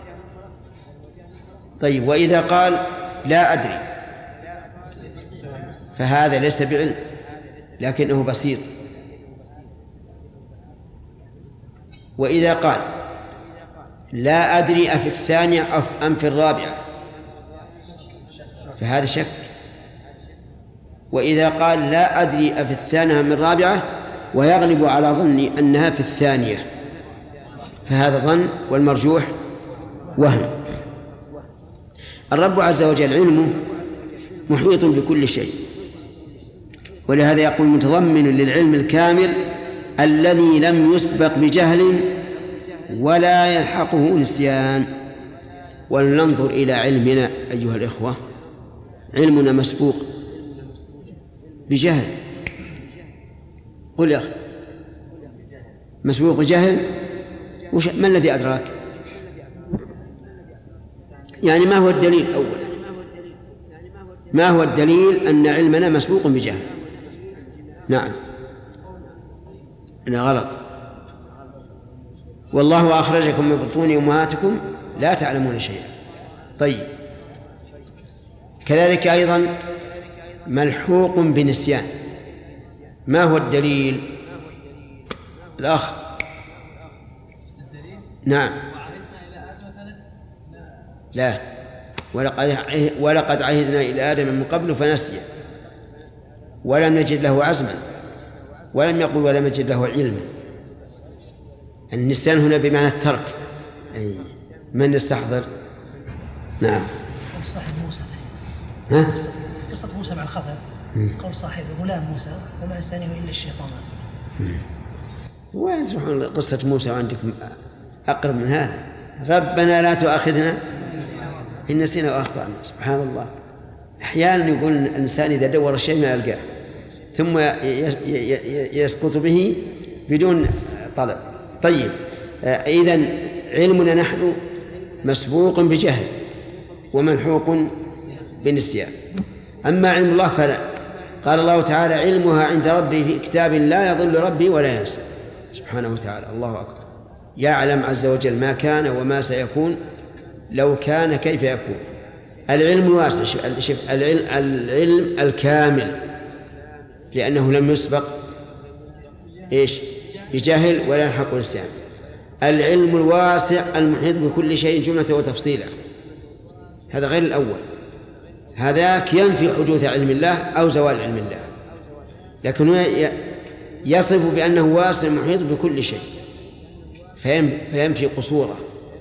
طيب، وإذا قال: لا أدري، فهذا ليس بعلم لكنه بسيط. وإذا قال: لا أدري أفي الثانية أم في الرابعة، فهذا شك. وإذا قال لا أدري أفي الثانية من الرابعة ويغلب على ظني أنها في الثانية، فهذا ظن، والمرجوح وهم. الرب عز وجل علمه محيط بكل شيء، ولهذا يقول متضمن للعلم الكامل الذي لم يسبق بجهل ولا يلحقه نسيان. ولننظر إلى علمنا أيها الإخوة، علمنا مسبوق بجهل. قل يا أخي، مسبوق بجهل، ما الذي أدراك؟ يعني ما هو الدليل أولا؟ ما هو الدليل أن علمنا مسبوق بجهل؟ نعم، أنا غلط. والله أخرجكم من بطون أمهاتكم لا تعلمون شيئا. طيب، كذلك أيضا ملحوق بنسيان. ما هو الدليل؟ الأخ نعم. لا، ولقد عهدنا إلى آدم من قبل فنسي ولم نجد له عزما، ولم يقل ولم نجد له علما. النسيان هنا بمعنى الترك. من يستحضر؟ نعم. قول صاحب موسى، قصة موسى مع الخضر، قول صاحب غلام موسى وما أنسانيه إلا الشيطان. وين سبحان قصة موسى وعندكم أقرب من هذا؟ ربنا لا تؤاخذنا إن نسينا وأخطأنا. سبحان الله، أحيانا يقول الإنسان إذا دور الشيء ما يلقاه ثم يسقط به بدون طلب. طيب، إذن علمنا نحن مسبوق بجهل وملحوق بنسيان. أما علم الله فلا. قال الله تعالى علمها عند ربي في كتاب لا يضل ربي ولا ينسى. سبحانه وتعالى، الله أكبر، يعلم عز وجل ما كان وما سيكون، لو كان كيف يكون. العلم الواسع، العلم الكامل، لأنه لم يسبق بجهل ولا يلحق نسيان. العلم الواسع المحيط بكل شيء جملة وتفصيلا، هذا غير الأول. هذاك ينفي حدوث علم الله أو زوال علم الله، لكن يصف بأنه واسع محيط بكل شيء، فينفي قصوره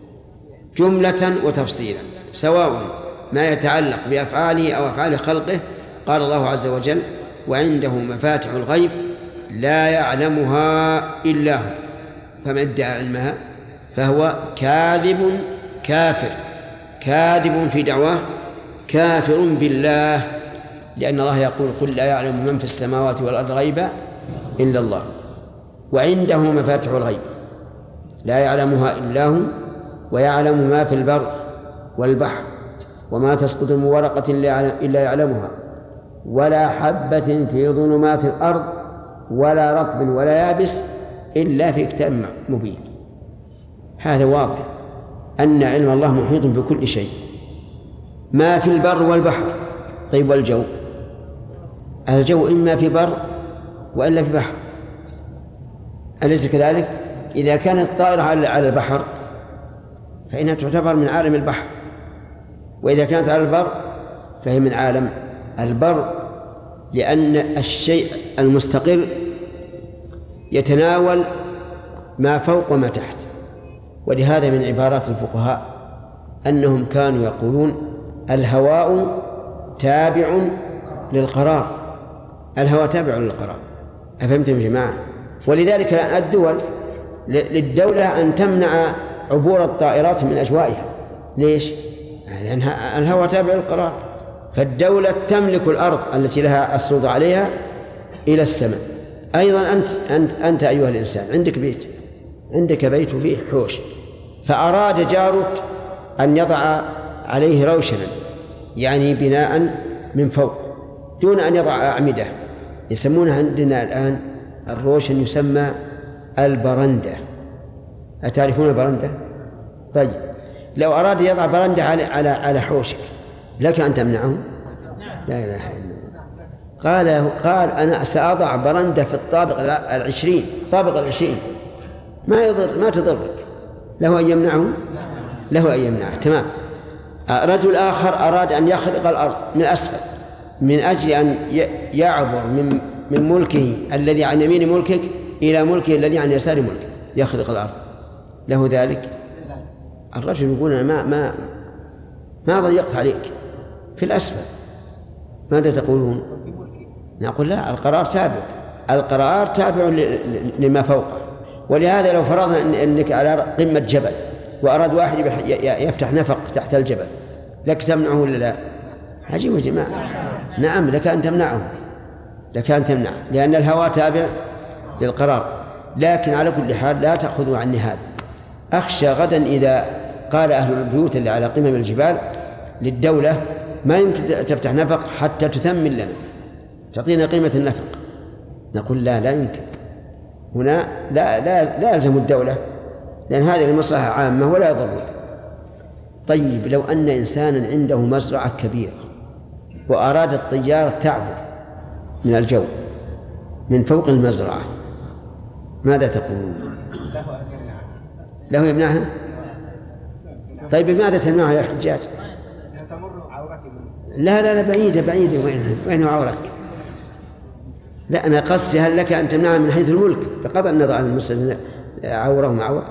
جملة وتفصيلا، سواء ما يتعلق بأفعاله أو أفعال خلقه. قال الله عز وجل وعنده مفاتح الغيب لا يعلمها إلا هو، فمن ادعى علمها فهو كاذب كافر، كاذب في دعواه، كافر بالله، لأن الله يقول قل لا يعلم من في السماوات والأرض غيبا إلا الله. وعنده مفاتح الغيب لا يعلمها إلا هو، ويعلم ما في البر والبحر، وما تسقط من ورقة إلا يعلمها، ولا حبة في ظلمات الأرض ولا رطب ولا يابس إلا في كتاب مبين. هذا واضح أن علم الله محيط بكل شيء، ما في البر والبحر. طيب، والجو؟ الجو إما في بر وإلا في بحر، أليس كذلك؟ إذا كانت الطائرة على البحر فإنها تعتبر من عالم البحر، وإذا كانت على البر فهي من عالم البر، لأن الشيء المستقر يتناول ما فوق وما تحت. ولهذا من عبارات الفقهاء أنهم كانوا يقولون الهواء تابع للقرار، الهواء تابع للقرار. أفهمتم يا جماعة؟ ولذلك الدول للدولة أن تمنع عبور الطائرات من أجوائها. ليش؟ لأن الهواء تابع للقرار، فالدولة تملك الأرض التي لها السلطة عليها إلى السماء. أيضا أنت أيها الإنسان عندك بيت فيه حوش، فأراد جارك أن يضع عليه روشنا، يعني بناء من فوق دون أن يضع أعمدة. يسمونها عندنا الآن الروشن يسمى البرندة. أتعرفون البرندة؟ طيب، لو أراد يضع برندة على حوشك لك أن تمنعه؟ لا إله إلا الله. قال أنا سأضع برندة في الطابق 20، طابق 20، ما تضرك. له أن يمنعه؟ له أن يمنعه. تمام. رجل آخر أراد أن يخلق الأرض من أسفل من أجل أن يعبر من ملكه الذي عن يمين ملكك إلى ملكه الذي عن يسار ملكك، يخلق الأرض، له ذلك؟ الرجل يقول أنا ما ضيقت عليك في الأسفل، ماذا تقولون؟ نقول لا، القرار تابع لما فوقه. ولهذا لو فرضنا أنك على قمة جبل وأراد واحد يفتح نفق تحت الجبل، لك تمنعه ولا لا؟ عجيب يا جماعة. نعم لكان تمنعه، لأن الهواء تابع للقرار. لكن على كل حال لا تأخذوا عني هذا. أخشى غدا إذا قال أهل البيوت اللي على قمم الجبال للدولة ما يمكن تفتح نفق حتى تثمن لنا، تعطينا قيمة النفق، نقول لا يمكن. هنا لا يلزم الدولة، لأن هذه المصلحة عامة ولا يضر. طيب لو أن إنسانا عنده مزرعة كبيرة وأراد الطيارة تعبر من الجو من فوق المزرعة، ماذا تقولون؟ له يمنعها؟ طيب بماذا تمنعها يا حجاج؟ لا بعيدة وين عورك؟ لا أنا قصدي هل لك أن تمنعها من حيث الملك بقطع النظر عن المسلم عورة معور؟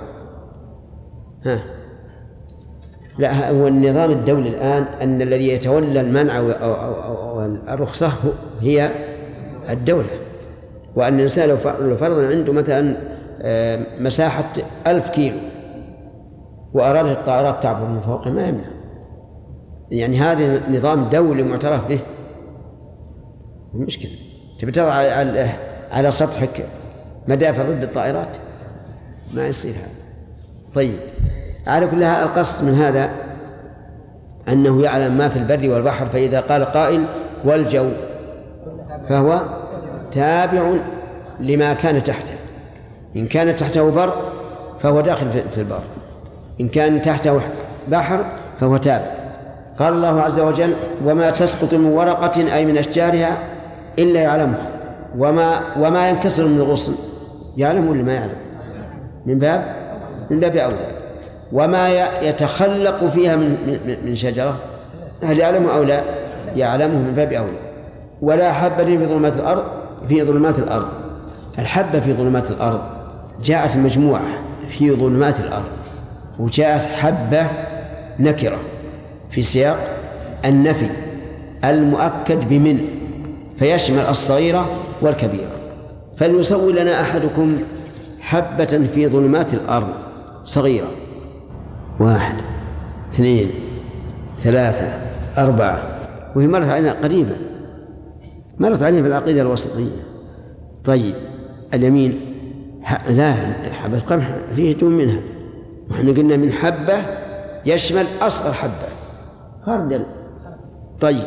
لا، هو النظام الدولي الآن أن الذي يتولى المنع أو الرخصة هي الدولة، وأن الإنسان لو فرضنا عنده مثلا مساحة 1000 كيلو وأراد الطائرات تعبر من فوقه ما يمنع. يعني هذا نظام دولي معترف به. المشكلة تبي تضع على سطحك مدافع ضد الطائرات، ما يصير هذا. طيب على كل هذا القصد من هذا أنه يعلم ما في البر والبحر، فإذا قال قائل والجو فهو تابع لما كان تحته، إن كان تحته بر فهو داخل في البر، إن كان تحته بحر فهو تابع. قال الله عز وجل وما تسقط من ورقة أي من أشجارها إلا يعلمها، وما ينكسر من الغصن يعلم ولا ما يعلم؟ من باب أولى. وما يتخلق فيها من شجرة هل يعلمه أو لا؟ يعلمه من باب أولى. ولا حبة في ظلمات الأرض. الحبة في ظلمات الأرض جاءت مجموعة في ظلمات الأرض، وجاءت حبة نكرة في سياق النفي المؤكد بمن، فيشمل الصغيرة والكبيرة. فليسوي لنا أحدكم حبة في ظلمات الأرض صغيرة، 1 2 3 4، وهي مرت علينا قريبا، مرت علينا في العقيدة الوسطية. طيب اليمين لا، حبة قمح فيه دون منها، ونحن قلنا من حبة يشمل أصغر حبة خردل. طيب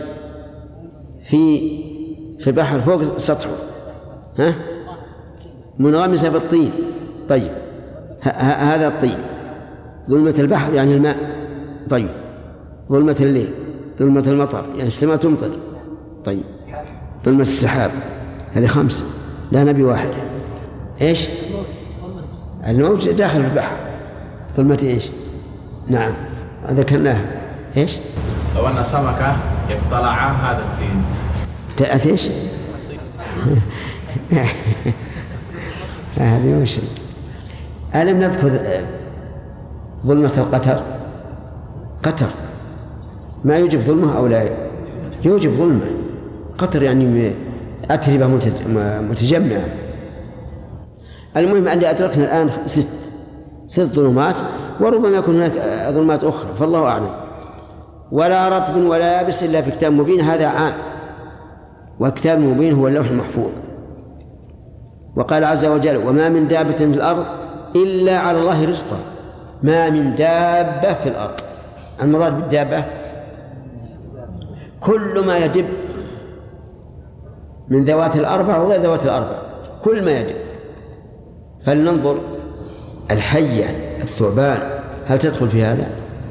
في البحر فوق سطحه منغمسة بالطين. طيب هذا الطين، ظلمة البحر يعني الماء. طيب ظلمة الليل، ظلمة المطر يعني السماء تمطر. طيب ظلمة السحاب، هذه 5، لا نبي واحدة. إيش؟ الموج داخل في البحر. ظلمة إيش؟ نعم ذكرناها. إيش؟ لو أن سمكة ابتلع هذا الطين تأتي إيش؟ هذه وش؟ ألم نذكر ظلمة القطر؟ قطر ما يوجب ظلمة أو لا يوجب ظلمة؟ قطر يعني أتربة متجمعة. المهم أن أدركنا الآن 6 ظلمات، وربما يكون هناك ظلمات أخرى فالله أعلم. ولا رطب ولا يابس إلا في كتاب مبين، هذا عام، والكتاب المبين هو اللوح المحفوظ. وقال عز وجل وما من دابة في الأرض إلا على الله رزقها. ما من دابة في الأرض، المراد بالدابة كل ما يدب من ذوات الأربع وغير ذوات الأربع، كل ما يدب. فلننظر الحية الثعبان هل تدخل في هذا؟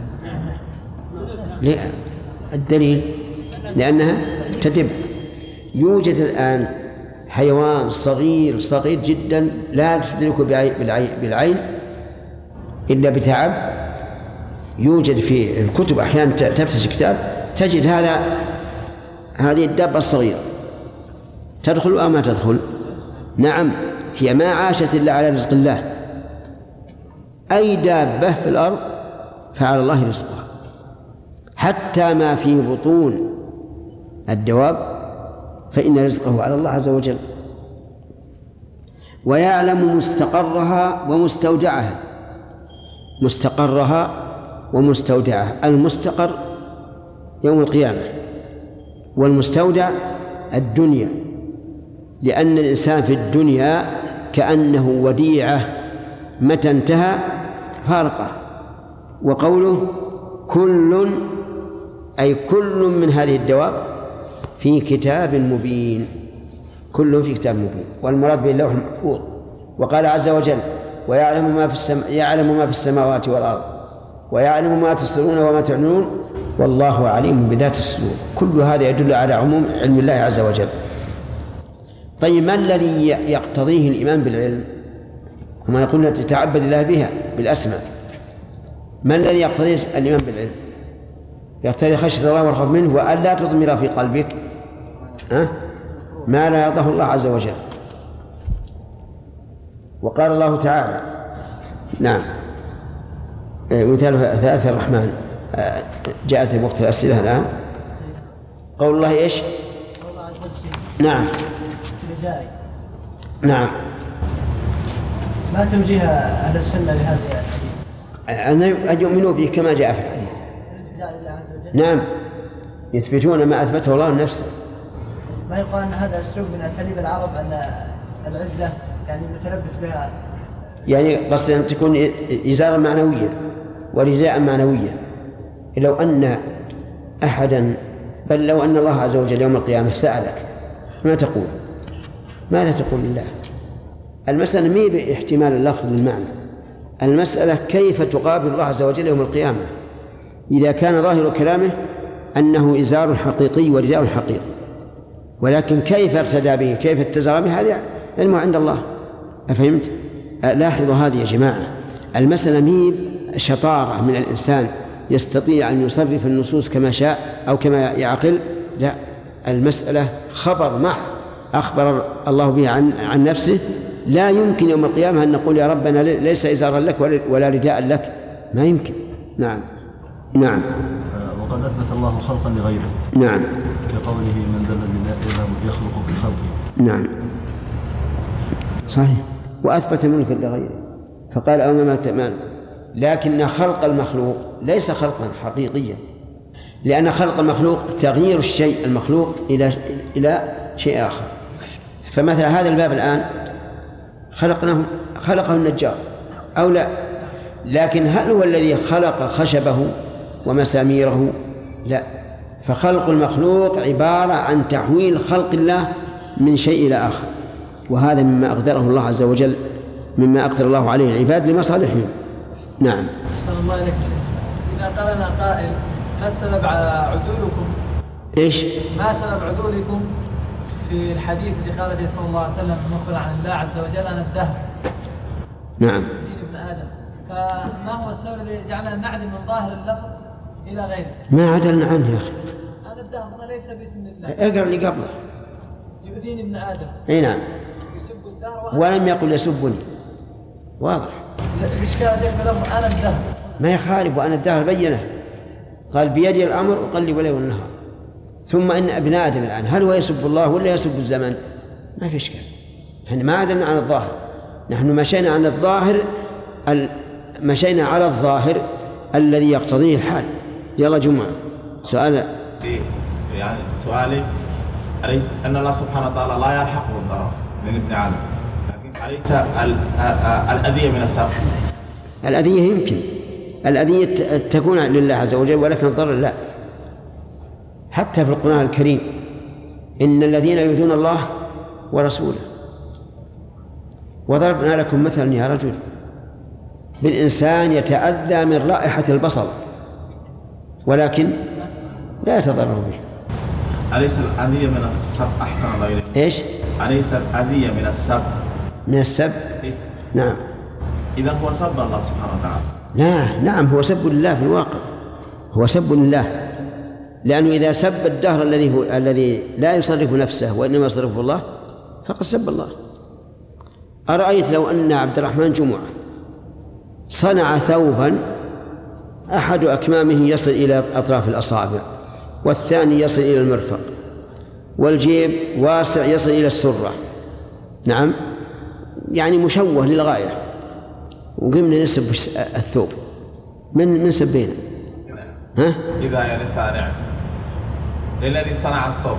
لا، الدليل لأنها تدب. يوجد الآن حيوان صغير جدا لا تدرك بالعين إلا بتعب يوجد في الكتب أحيانا تفتش كتاب تجد هذه الدابة الصغيرة تدخل أو ما تدخل؟ نعم، هي ما عاشت إلا على رزق الله. أي دابة في الأرض فعلى الله رزقها، حتى ما في بطون الدواب فإن رزقه على الله عز وجل. ويعلم مستقرها ومستودعها. مستقرها ومستودعها، المستقر يوم القيامة، والمستودع الدنيا، لأن الإنسان في الدنيا كأنه وديعة متى انتهى فارقه. وقوله كل أي كل من هذه الدواب في كتاب مبين، كل في كتاب مبين، والمراد به اللوح المحفوظ. وقال عز وجل ويعلم ما في السماوات والأرض ويعلم ما تسرون وما تعلنون والله عليم بذات الصدور. كل هذا يدل على عموم علم الله عز وجل. طيب ما الذي يقتضيه الإيمان بالعلم؟ وما يقولون تتعبد الله بها بالأسماء. ما الذي يقتضيه الإيمان بالعلم؟ يقتضي خشية الله والخوف منه، وأن لا تضمر في قلبك ما لا يرضاه الله عز وجل. وقال الله تعالى نعم مثال ثلاثة الرحمن جاءت وقت الأسئلة الآن. قول الله إيش؟ نعم نعم. ما توجيه أهل السنة لهذه الحديث؟ أن يؤمنوا به كما جاء في الحديث. نعم، يثبتون ما أثبته الله لنفسه. ما يقال أن هذا أسلوب من أساليب العرب أن العزة يعني متلبس بها، يعني قصد أن تكون إزارا معنويا ورداء معنويا. لو أن أحدا بل لو أن الله عز وجل يوم القيامة سألك ما تقول؟ ماذا تقول لله؟ المسألة مي باحتمال اللفظ للمعنى، المسألة كيف تقابل الله عز وجل يوم القيامة. إذا كان ظاهر كلامه أنه إزار حقيقي ورداء حقيقي، ولكن كيف ارتدى به كيف اتزر به هذا علمه عند الله. أفهمت؟ لاحظوا هذه يا جماعة، المسألة مي شطارة من الإنسان يستطيع أن يصرف النصوص كما شاء أو كما يعقل، لا، المسألة خبر محض أخبر الله به عن نفسه. لا يمكن يوم القيامة أن نقول يا ربنا ليس إزارا لك ولا رداء لك، ما يمكن. نعم نعم. وقد أثبت الله خلقا لغيره. نعم، كقوله من ذا الذي يخلق بخلقه. نعم صحيح. وأثبت ملكا لغيره فقال أو ما تأمان. لكن خلق المخلوق ليس خلقا حقيقيا، لأن خلق المخلوق تغيير الشيء المخلوق إلى شيء آخر. فمثلا هذا الباب الآن خلقه النجار أو لا، لكن هل هو الذي خلق خشبه ومساميره؟ لا. فخلق المخلوق عبارة عن تحويل خلق الله من شيء إلى آخر، وهذا مما أقدره الله عز وجل، مما أقدر الله عليه العباد لمصالحهم. نعم. أحسن الله إليك شيخ. إذا قال لنا قائل ما السبب على عدولكم؟ إيش؟ ما سبب عدولكم في الحديث اللي قال فيه صلى الله عليه وسلم مخبر عن الله عز وجل أنا الدهر. نعم. دين ابن آدم. فما هو السبب الذي جعلنا نعدل من ظاهر اللفظ إلى غيره؟ ما عدلنا عنه يا أخي. هذا الدهر ليس باسم الله. اقرأ اللي قبله. يؤذيني ابن آدم. أي نعم. يسب الدهر ولم يقل يسبني. واضح. الإشكال يا شيخ بلفظ أنا الدهر. ما يخالف، وأنا الدهر بينه، قال بيدي الأمر أقلب الليل والنهار. ثم إن ابن آدم الآن هل هو يسب الله ولا يسب الزمن؟ ما في إشكال. نحن ما عدلنا عن الظاهر، نحن مشينا عن الظاهر، مشينا على الظاهر الذي يقتضيه الحال. يلا جمعة سؤال. يعني سؤالي أليس أن الله سبحانه وتعالى لا يلحقه الضرر من ابن آدم، لكن أليس الأذية من السبب؟ الأذية يمكن الأذية تكون لله عز وجل، ولكن الضرر لا. حتى في القرآن الكريم إن الذين يؤذون الله ورسوله. وضربنا لكم مثلا يا رجل بالإنسان يتأذى من رائحة البصل ولكن لا يتضرر به. أليس الأذية من السب أحسن غيره؟ إيش؟ أليس الأذية من السب؟ من السب؟ إيه؟ نعم. إذا هو سب الله سبحانه وتعالى. لا نعم، هو سب لله في الواقع، هو سب لله، لأنه إذا سب الدهر الذي لا يصرف نفسه وإنما يصرفه الله فقد سب الله. أرأيت لو أن عبد الرحمن جمعة صنع ثوبا أحد أكمامه يصل إلى أطراف الأصابع، والثاني يصل إلى المرفق، والجيب واسع يصل إلى السرة، نعم، يعني مشوه للغاية، وقمنا نسب الثوب من سبينا؟ ها؟ إذا يعني سارع للذي صنع الصوب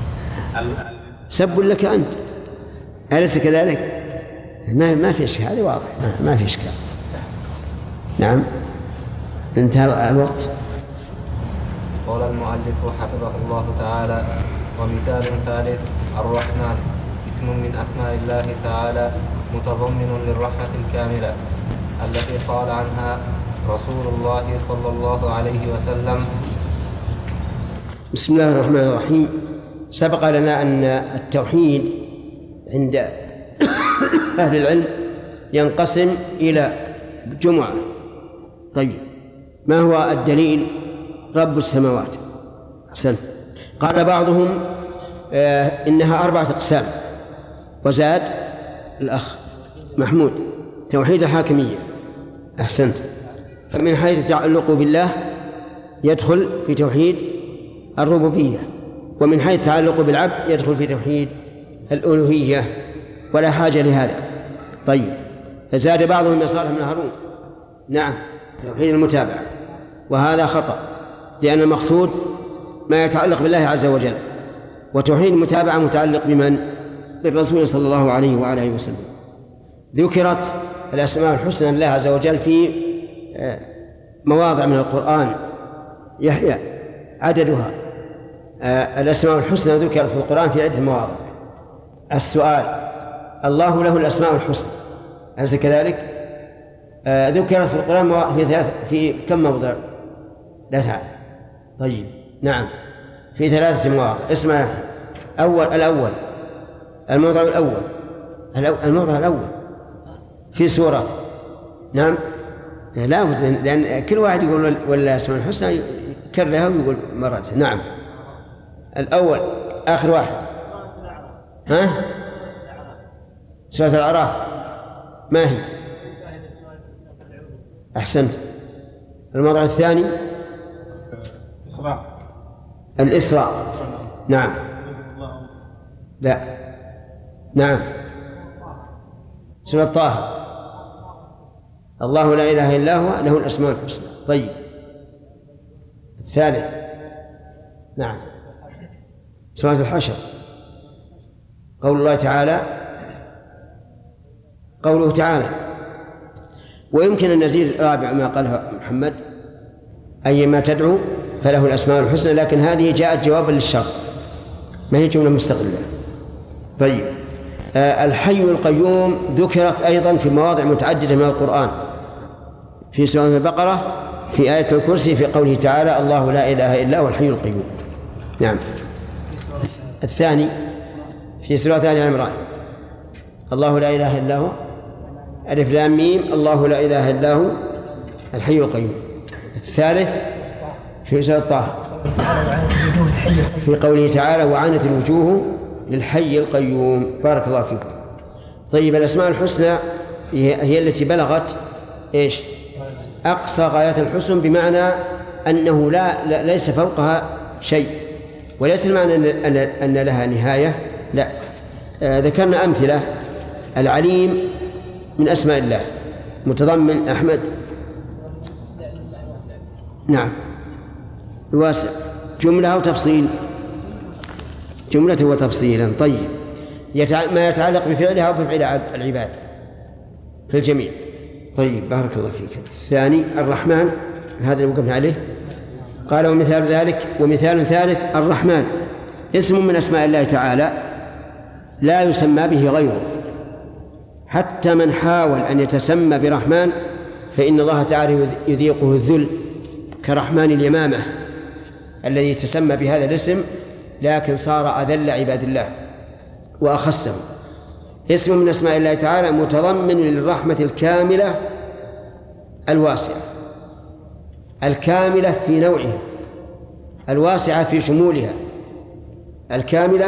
سب لك أنت، أليس كذلك؟ ما في إشكال، هذا واضح، ما في إشكال. نعم، انتهى الوقت. قال المؤلف حفظه الله تعالى: ومثال ثالث الرحمن اسم من أسماء الله تعالى متضمن للرحمة الكاملة التي قال عنها رسول الله صلى الله عليه وسلم. بسم الله الرحمن الرحيم. سبق لنا أن التوحيد عند أهل العلم ينقسم إلى جمعة. طيب، ما هو الدليل؟ رب السماوات. أحسنت. قال بعضهم إنها 4 أقسام، وزاد الأخ محمود توحيد الحاكمية. أحسنت. فمن حيث التعلق بالله يدخل في توحيد الربوبية، ومن حيث التعلق بالعبد يدخل في توحيد الألوهية، ولا حاجة لهذا. طيب، فزاد بعضهم يا صالح بن هارون نعم توحيد المتابعة، وهذا خطأ، لأن المقصود ما يتعلق بالله عز وجل، وتوحيد المتابعة متعلق بمن؟ بالرسول صلى الله عليه وآله وسلم. ذكرت الأسماء الحسنى لله عز وجل في مواضع من القرآن، يحيى عددها. الأسماء الحسنى ذكرت في القرآن في عدة مواضع. السؤال: الله له الأسماء الحسنى، أليس كذلك؟ ذكرت في القرآن في كم موضع؟ لا تعالى. طيب، نعم، في 3 مواضع. اسمع، الأول الموضع الأول في سورة، نعم، لا بد، لأن كل واحد يقول ولا اسم الحسنى يكررها ويقول مرات. نعم، الأول آخر واحد. ها؟ سورة الأعراف. ما هي؟ أحسنت. الموضع الثاني الإسراء. نعم، لا، نعم، سورة طه. الله لا إله إلا هو له الأسماء الحسنى. طيب، الثالث نعم سورة الحشر. قول الله تعالى، قوله تعالى: ويمكن أن نزيد الرابع ما قاله محمد: أيما تدعو فله الأسماء الحسنى، لكن هذه جاءت جوابا للشرط، ما هي جملة مستقلة. طيب، الحي القيوم ذكرت أيضا في مواضع متعددة من القرآن، في سورة البقرة، في آية الكرسي، في قوله تعالى: الله لا إله إلا هو الحي القيوم. نعم. الثاني في سورة آل عمران: الله لا إله إلا هو ألف لام ميم الله لا إله إلا هو الحي القيوم. الثالث في سورة طه في قوله تعالى: وعنت الوجوه للحي القيوم. بارك الله فيكم. طيب، الأسماء الحسنى هي التي بلغت إيش؟ أقصى غايات الحسن، بمعنى أنه ليس فوقها شيء، وليس المعنى أن لها نهاية، لا. ذكرنا أمثلة: العليم من أسماء الله، متضمن أحمد. نعم، الواسع جملة أو تفصيل؟ جملة وتفصيلا. طيب، ما يتعلق بفعلها أو بفعل العباد في الجميع. طيب، بارك الله فيك. الثاني الرحمن، هذا اللي وقفنا عليه. قال: ومثال ثالث الرحمن اسم من أسماء الله تعالى لا يسمى به غيره، حتى من حاول أن يتسمى برحمن فإن الله تعالى يذيقه الذل، كرحمن اليمامة الذي تسمى بهذا الاسم لكن صار أذل عباد الله وأخسهم. اسم من أسماء الله تعالى متضمن للرحمة الكاملة الواسعة. الكاملة في نوعها، الواسعة في شمولها، الكاملة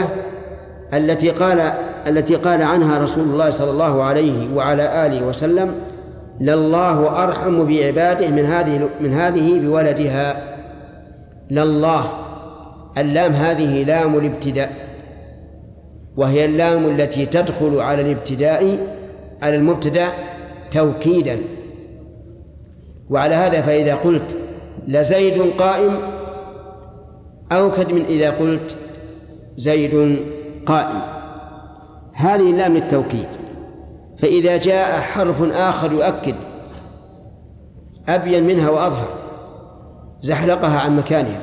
التي قال عنها رسول الله صلى الله عليه وعلى آله وسلم: لله أرحم بعباده من هذه بولدها. لله، اللام هذه لام الابتداء، وهي اللام التي تدخل على الابتداء على المبتدأ توكيدا. وعلى هذا فإذا قلت لزيد قائم أوكد من إذا قلت زيد قائم، هذه اللام للتوكيد. فإذا جاء حرف آخر يؤكد أبين منها وأظهر زحلقها عن مكانها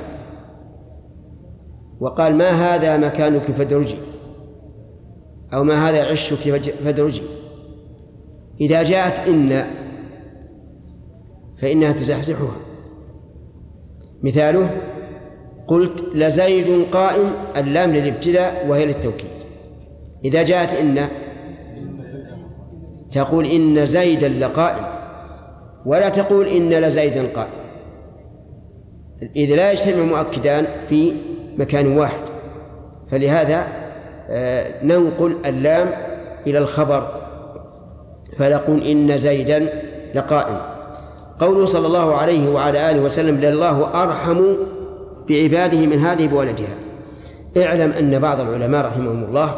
وقال: ما هذا مكانك فادرجي، أو ما هذا عشك فادرجي. إذا جاءت إن فإنها تزحزحها. مثاله: قلت لزيد قائم، اللام للابتداء وهي للتوكيد. إذا جاءت إن تقول إن زيدا لقائم، ولا تقول إن لزيدا قائم، إذا لا يجتمع مؤكدان في مكان واحد. فلهذا ننقل اللام إلى الخبر فنقول إن زيدا لقائم. قوله صلى الله عليه وعلى آله وسلم: لله أرحم بعباده من هذه بولدها. اعلم أن بعض العلماء رحمهم الله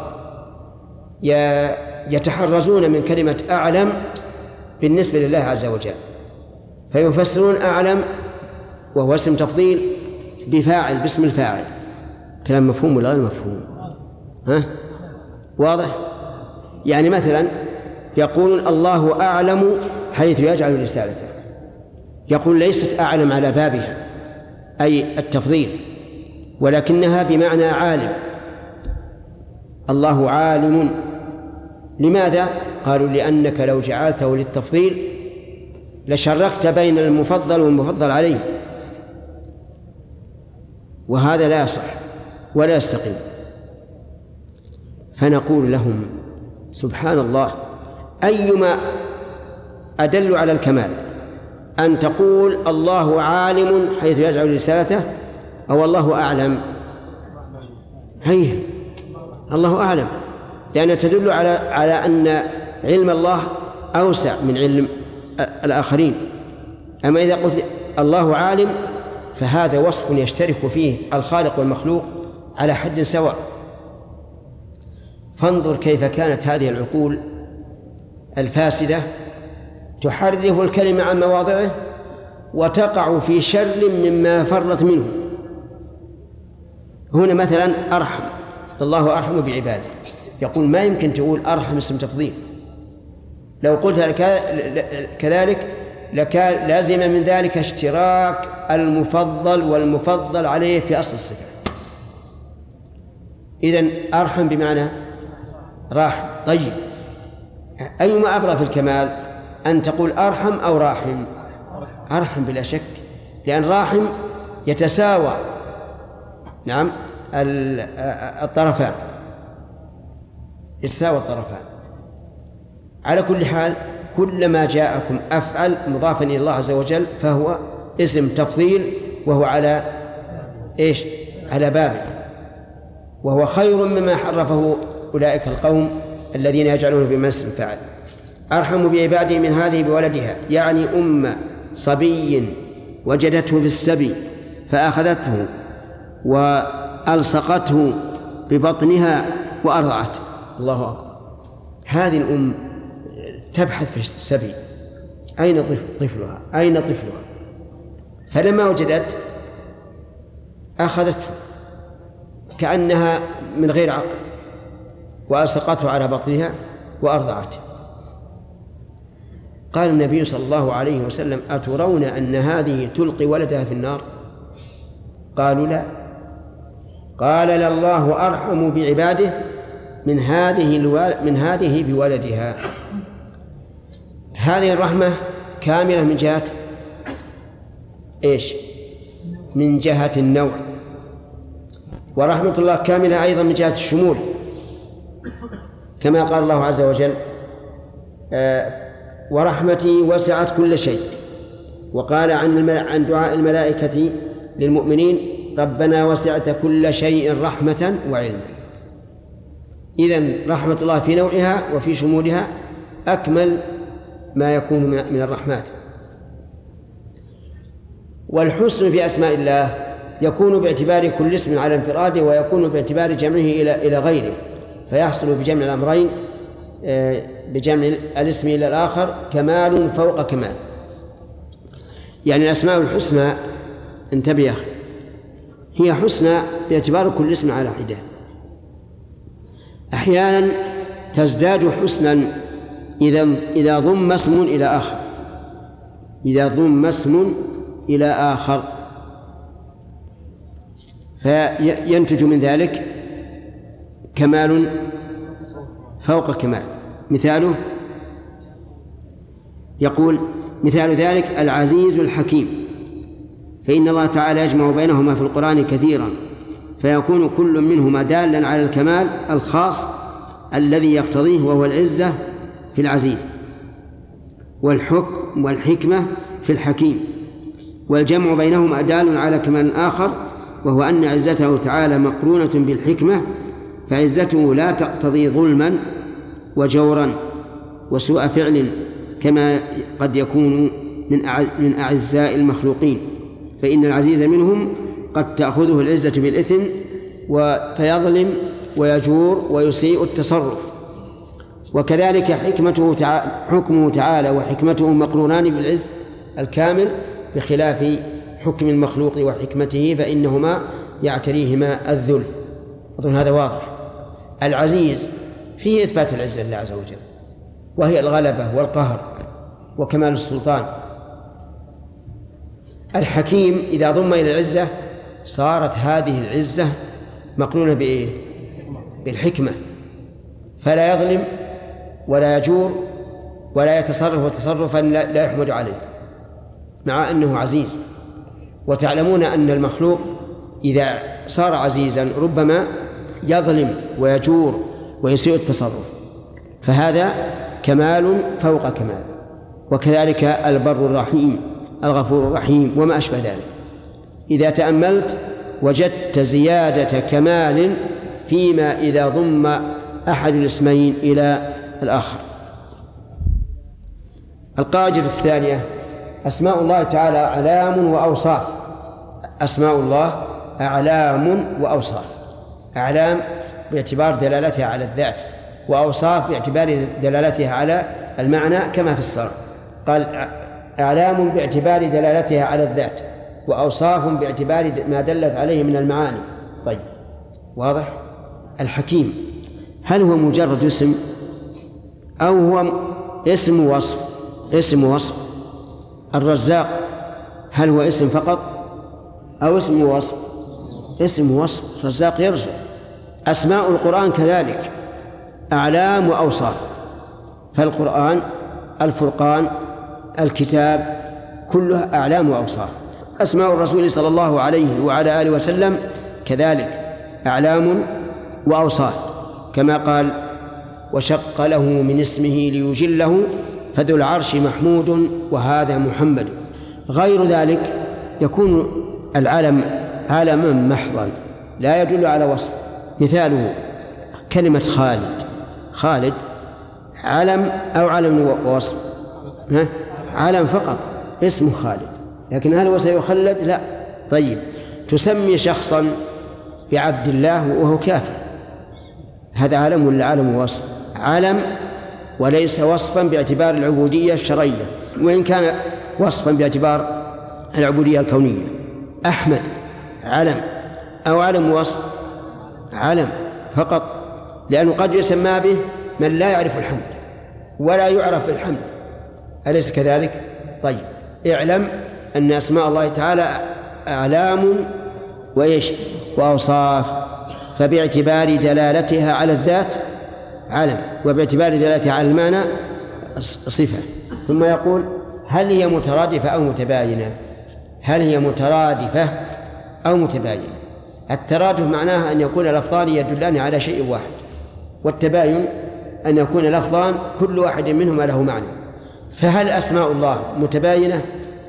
يتحرزون من كلمة أعلم بالنسبة لله عز وجل، فيفسرون أعلم وهو اسم تفضيل بفاعل باسم الفاعل. كلام مفهوم ولا غير مفهوم؟ واضح؟ يعني مثلا يقولون الله أعلم حيث يجعل رسالته، يقول ليست أعلم على بابها أي التفضيل، ولكنها بمعنى عالم. الله عالم. لماذا؟ قالوا: لأنك لو جعلته للتفضيل لشركت بين المفضل والمفضل عليه، وهذا لا يصح ولا يستقيم. فنقول لهم: سبحان الله، أيما أدل على الكمال، أن تقول الله عالم حيث يجعل رسالته أو الله أعلم؟ هي الله أعلم، لأنها تدل على أن علم الله أوسع من علم الآخرين. أما إذا قلت الله عالم فهذا وصف يشترك فيه الخالق والمخلوق على حد سواء. فانظر كيف كانت هذه العقول الفاسدة تحرف الكلمة عن مواضعه وتقع في شر مما فرت منه. هنا مثلا أرحم، الله أرحم بعباده، يقول ما يمكن تقول أرحم اسم تفضيل. لو قلت كذلك لكان لازم من ذلك اشتراك المفضل والمفضل عليه في أصل الصفة. إذن أرحم بمعنى راحم. طيب، أيما أبرى في الكمال، أن تقول أرحم أو راحم؟ أرحم بلا شك، لأن راحم يتساوى نعم الطرفان، يتساوى الطرفان. على كل حال كلما جاءكم أفعل مضافا إلى الله عز وجل فهو اسم تفضيل، وهو على إيش؟ على بابه، وهو خير مما حرفه أولئك القوم الذين يجعلونه بمسم فعل. أرحم بعباده من هذه بولدها، يعني أم صبي وجدته في السبي فأخذته وألصقته ببطنها وأرضعته. الله أكبر. هذه الأم تبحث في السبي أين طفلها، أين طفلها، فلما وجدت أخذته كأنها من غير عقل وألصقته على بطنها وأرضعته. قال النبي صلى الله عليه وسلم: أترون أن هذه تلقي ولدها في النار؟ قالوا: لا. قال: لله أرحم بعباده من هذه بولدها. هذه الرحمة كاملة من جهة إيش؟ من جهة النوع. ورحمة الله كاملة أيضا من جهة الشمول، كما قال الله عز وجل: ورحمتي وسعت كل شيء وقال عن دعاء الملائكة للمؤمنين ربنا وسعت كل شيء رحمة وعلما. إذن رحمة الله في نوعها وفي شمولها أكمل ما يكون من الرحمات. والحسن في أسماء الله يكون باعتبار كل اسم على انفراده، ويكون باعتبار جمعه إلى غيره، فيحصل بجمع الأمرين، بجمع الاسم إلى الآخر كمال فوق كمال. يعني الأسماء الحسنى، انتبه يا أخي، هي حسنى باعتبار كل اسم على حدة. أحيانا تزداد حسنا إذا ضم اسم إلى آخر، إذا ضم اسم إلى آخر فينتج من ذلك كمال فوق كمال. مثاله يقول مثال ذلك العزيز الحكيم، فإن الله تعالى يجمع بينهما في القرآن كثيرا، فيكون كل منهما دالا على الكمال الخاص الذي يقتضيه، وهو العزة في العزيز، والحكم والحكمة في الحكيم، والجمع بينهما دال على كمال آخر، وهو أن عزته تعالى مقرونة بالحكمة، فعزته لا تقتضي ظلما وجورا وسوء فعل كما قد يكون من أعزاء المخلوقين، فإن العزيز منهم قد تأخذه العزة بالإثم فيظلم ويجور ويسيء التصرف. وكذلك حكمه تعالى وحكمته مقرونان بالعز الكامل، بخلاف حكم المخلوق وحكمته فإنهما يعتريهما الذل. أظن هذا واضح. العزيز فيه إثبات العزة لله عز وجل، وهي الغلبة والقهر وكمال السلطان. الحكيم إذا ضم إلى العزة صارت هذه العزة مقرونة بإيه؟ بالحكمة، فلا يظلم ولا يجور ولا يتصرف تصرفا لا يحمد عليه، مع أنه عزيز. وتعلمون أن المخلوق إذا صار عزيزا ربما يظلم ويجور ويسيء التصرف، فهذا كمال فوق كمال. وكذلك البر الرحيم الغفور الرحيم وما أشبه ذلك. إذا تأملت وجدت زيادة كمال فيما إذا ضم أحد الاسمين إلى الآخر. القاعدة الثانية: أسماء الله تعالى أعلام وأوصاف. أسماء الله أعلام وأوصاف. أعلام باعتبار دلالتها على الذات، وأوصاف باعتبار دلالتها على المعنى كما في الصرف. قال أعلام باعتبار دلالتها على الذات، وأوصاف باعتبار ما دلت عليه من المعاني. طيب، واضح؟ الحكيم هل هو مجرد اسم أو هو اسم وصف؟ اسم وصف. الرزاق هل هو اسم فقط أو اسم وصف؟ اسم وصف، رزاق يرزق. أسماء القرآن كذلك أعلام وأوصاف، فالقرآن الفرقان الكتاب كلها أعلام وأوصاف. أسماء الرسول صلى الله عليه وعلى آله وسلم كذلك أعلام وأوصاف، كما قال وشق له من اسمه ليجله فذو العرش محمود وهذا محمد. غير ذلك يكون العلم علما محضا لا يدل على وصف. مثاله كلمة خالد. خالد علم أو علم ووصف؟ علم فقط، اسمه خالد، لكن هل هو سيخلد؟ لا. طيب، تسمي شخصا بعبد الله وهو كافر، هذا علم ولا علم ووصف؟ علم وليس وصفا باعتبار العبودية الشرعية، وإن كان وصفا باعتبار العبودية الكونية. أحمد علم أو علم وصف؟ علم فقط، لأنه قد يسمى به من لا يعرف الحمد ولا يعرف بالحمد، أليس كذلك؟ طيب، اعلم أن أسماء الله تعالى أعلام وإيش؟ وأوصاف، فباعتبار دلالتها على الذات علم، وباعتبار دلالتها على المعنى صفة. ثم يقول هل هي مترادفة أو متباينة؟ هل هي مترادفة أو متباينة؟ الترادف معناها أن يكون لفظان يدلان على شيء واحد، والتباين أن يكون لفظان كل واحد منهما له معنى. فهل أسماء الله متباينة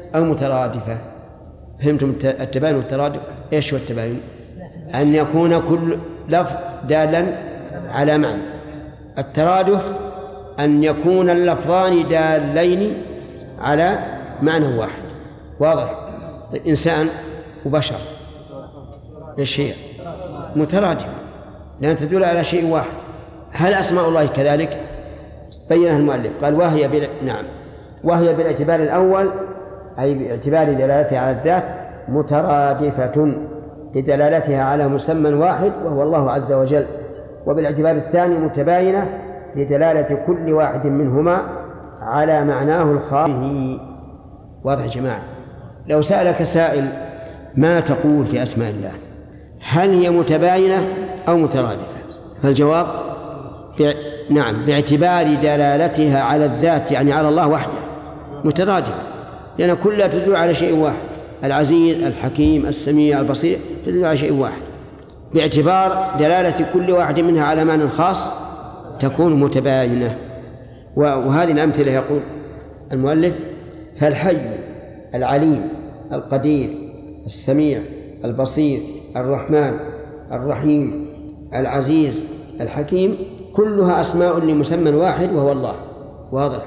أو مترادفة؟ فهمتم التباين والترادف؟ إيش هو التباين؟ أن يكون كل لفظ دالا على معنى. الترادف أن يكون اللفظان دالين على معنى واحد. واضح؟ إنسان وبشر إيش هي؟ مترادفة لأن تدل على شيء واحد. هل أسماء الله كذلك؟ بينها المؤلف قال وهي بالاعتبار الأول أي باعتبار دلالتها على الذات مترادفة لدلالتها على مسمى واحد وهو الله عز وجل، وبالاعتبار الثاني متباينة لدلالة كل واحد منهما على معناه الخاص به. واضح يا جماعة؟ لو سألك سائل ما تقول في أسماء الله، هل هي متباينة أو مترادفة؟ فالجواب نعم، باعتبار دلالتها على الذات يعني على الله وحده مترادفة، لأن كلها تدل على شيء واحد، العزيز الحكيم السميع البصير تدل على شيء واحد. باعتبار دلالة كل واحد منها على معنى خاص تكون متباينة. وهذه الأمثلة يقول المؤلف: فالحي العليم القدير السميع البصير الرحمن الرحيم العزيز الحكيم كلها أسماء لمسمى واحد وهو الله. واضح؟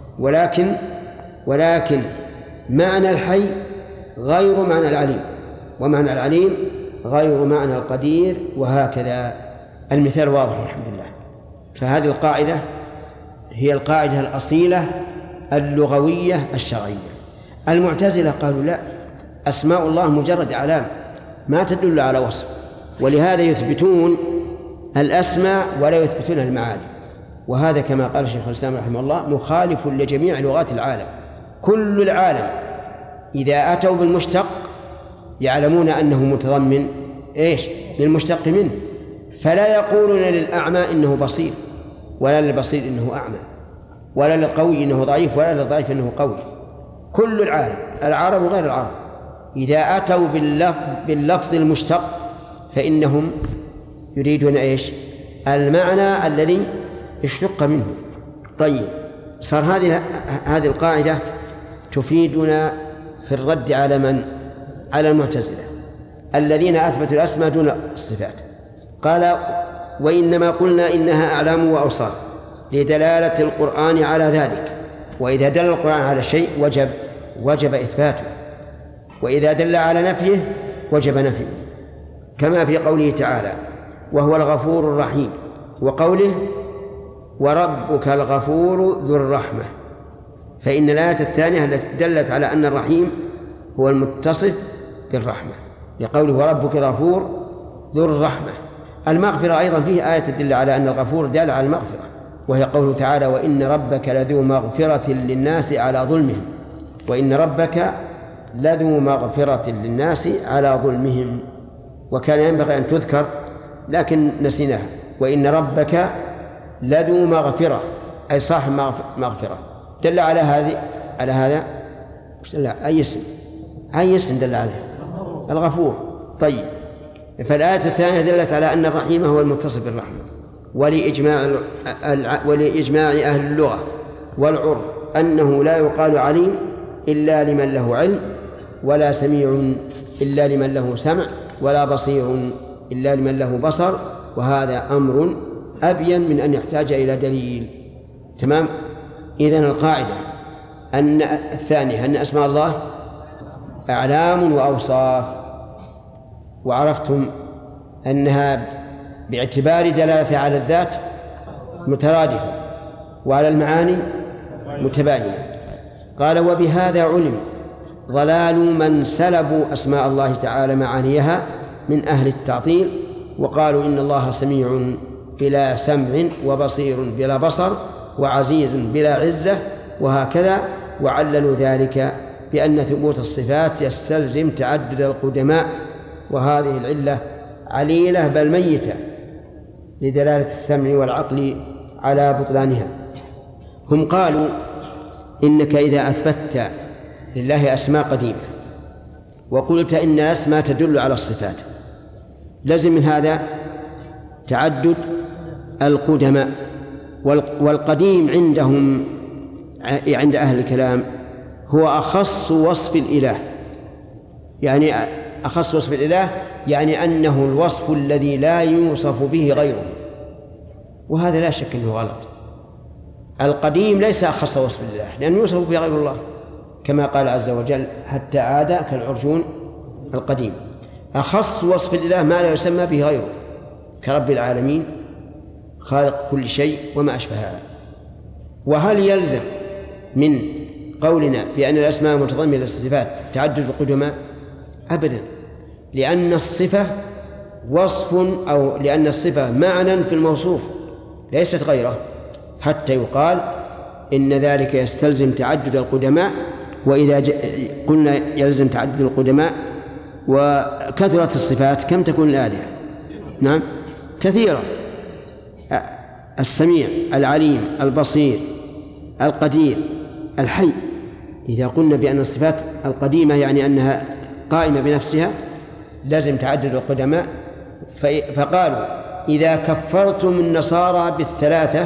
ولكن معنى الحي غير معنى العليم، ومعنى العليم غير معنى القدير، وهكذا. المثال واضح الحمد لله. فهذه القاعدة هي القاعدة الأصيلة اللغوية الشرعية. المعتزلة قالوا لا، أسماء الله مجرد أعلام ما تدل على وصف، ولهذا يثبتون الأسماء ولا يثبتون المعاني، وهذا كما قال شيخ الإسلام رحمه الله مخالف لجميع لغات العالم. كل العالم إذا أتوا بالمشتق يعلمون أنه متضمن إيش؟ للمشتق منه، فلا يقولون للأعمى إنه بصير، ولا للبصير إنه أعمى، ولا للقوي إنه ضعيف، ولا للضعيف إنه قوي. كل العالم، العرب وغير العرب، إذا أتوا باللفظ المشتق فإنهم يريدون إيش؟ المعنى الذي اشتق منه. طيب، صار هذه القاعدة تفيدنا في الرد على من؟ على المعتزلة الذين أثبتوا الأسماء دون الصفات. قال: وإنما قلنا إنها أعلام وأوصاف لدلالة القرآن على ذلك، وإذا دل القرآن على شيء وجب إثباته، وإذا دل على نفيه وجب نفيه، كما في قوله تعالى: وهو الغفور الرحيم، وقوله: وربك الغفور ذو الرحمة. فإن الآية الثانية التي دلت على أن الرحيم هو المتصف بالرحمة، لقوله: وربك الغفور ذو الرحمة. المغفرة أيضا فيه آية تدل على أن الغفور دال على المغفرة، وهي قوله تعالى: وإن ربك لذو مغفرة للناس على ظلمهم. وإن ربك لذو مغفرة للناس على ظلمهم، وكان ينبغي أن تذكر لكن نسيناها. وإن ربك لذو مغفرة أي صاحب مغفرة، دل على هذا وش دل؟ أي اسم دل عليه؟ الغفور. طيب، فالآية الثانية دلت على أن الرحيم هو المتصف بالرحمة، ولإجماع أهل اللغة والعرف أنه لا يقال عليم إلا لمن له علم، ولا سميع إلا لمن له سمع، ولا بصير إلا لمن له بصر، وهذا أمر أبين من أن يحتاج إلى دليل. تمام؟ إذن القاعدة أن الثانية أن أسماء الله أعلام وأوصاف، وعرفتم أنها باعتبار دلالتها على الذات مترادفة، وعلى المعاني متباينة. قال: وبهذا علم ضلال من سلبوا أسماء الله تعالى معانيها من أهل التعطيل، وقالوا إن الله سميع بلا سمع، وبصير بلا بصر، وعزيز بلا عزة، وهكذا. وعللوا ذلك بأن ثبوت الصفات يستلزم تعدد القدماء، وهذه العلة عليلة بل ميتة لدلالة السمع والعقل على بطلانها. هم قالوا: إنك إذا أثبتت لله أسماء قديمة وقلت إن الأسماء تدل على الصفات، لازم من هذا تعدد القدماء. والقديم عندهم عند أهل الكلام هو أخص وصف الإله، يعني أخص وصف الإله يعني أنه الوصف الذي لا يوصف به غيره، وهذا لا شك أنه غلط. القديم ليس أخص وصف الإله لأنه يوصف به غير الله، كما قال عز وجل حتى عاد كالعرجون القديم. أخص وصف الإله ما لا يسمى به غيره، كرب العالمين خالق كل شيء وما أشبه هذا. وهل يلزم من قولنا بأن الأسماء المتضمنة للصفات تعدد القدماء؟ أبدا، لأن الصفة وصف أو لأن الصفة معنى في الموصوف ليست غيره، حتى يقال إن ذلك يستلزم تعدد القدماء. وإذا قلنا يلزم تعدد القدماء وكثرت الصفات كم تكون الآلهة؟ نعم كثيرة، السميع العليم البصير القدير الحي. إذا قلنا بأن الصفات القديمة يعني أنها قائمة بنفسها لازم تعدد القدماء. فقالوا إذا كفرتم النصارى بالثلاثة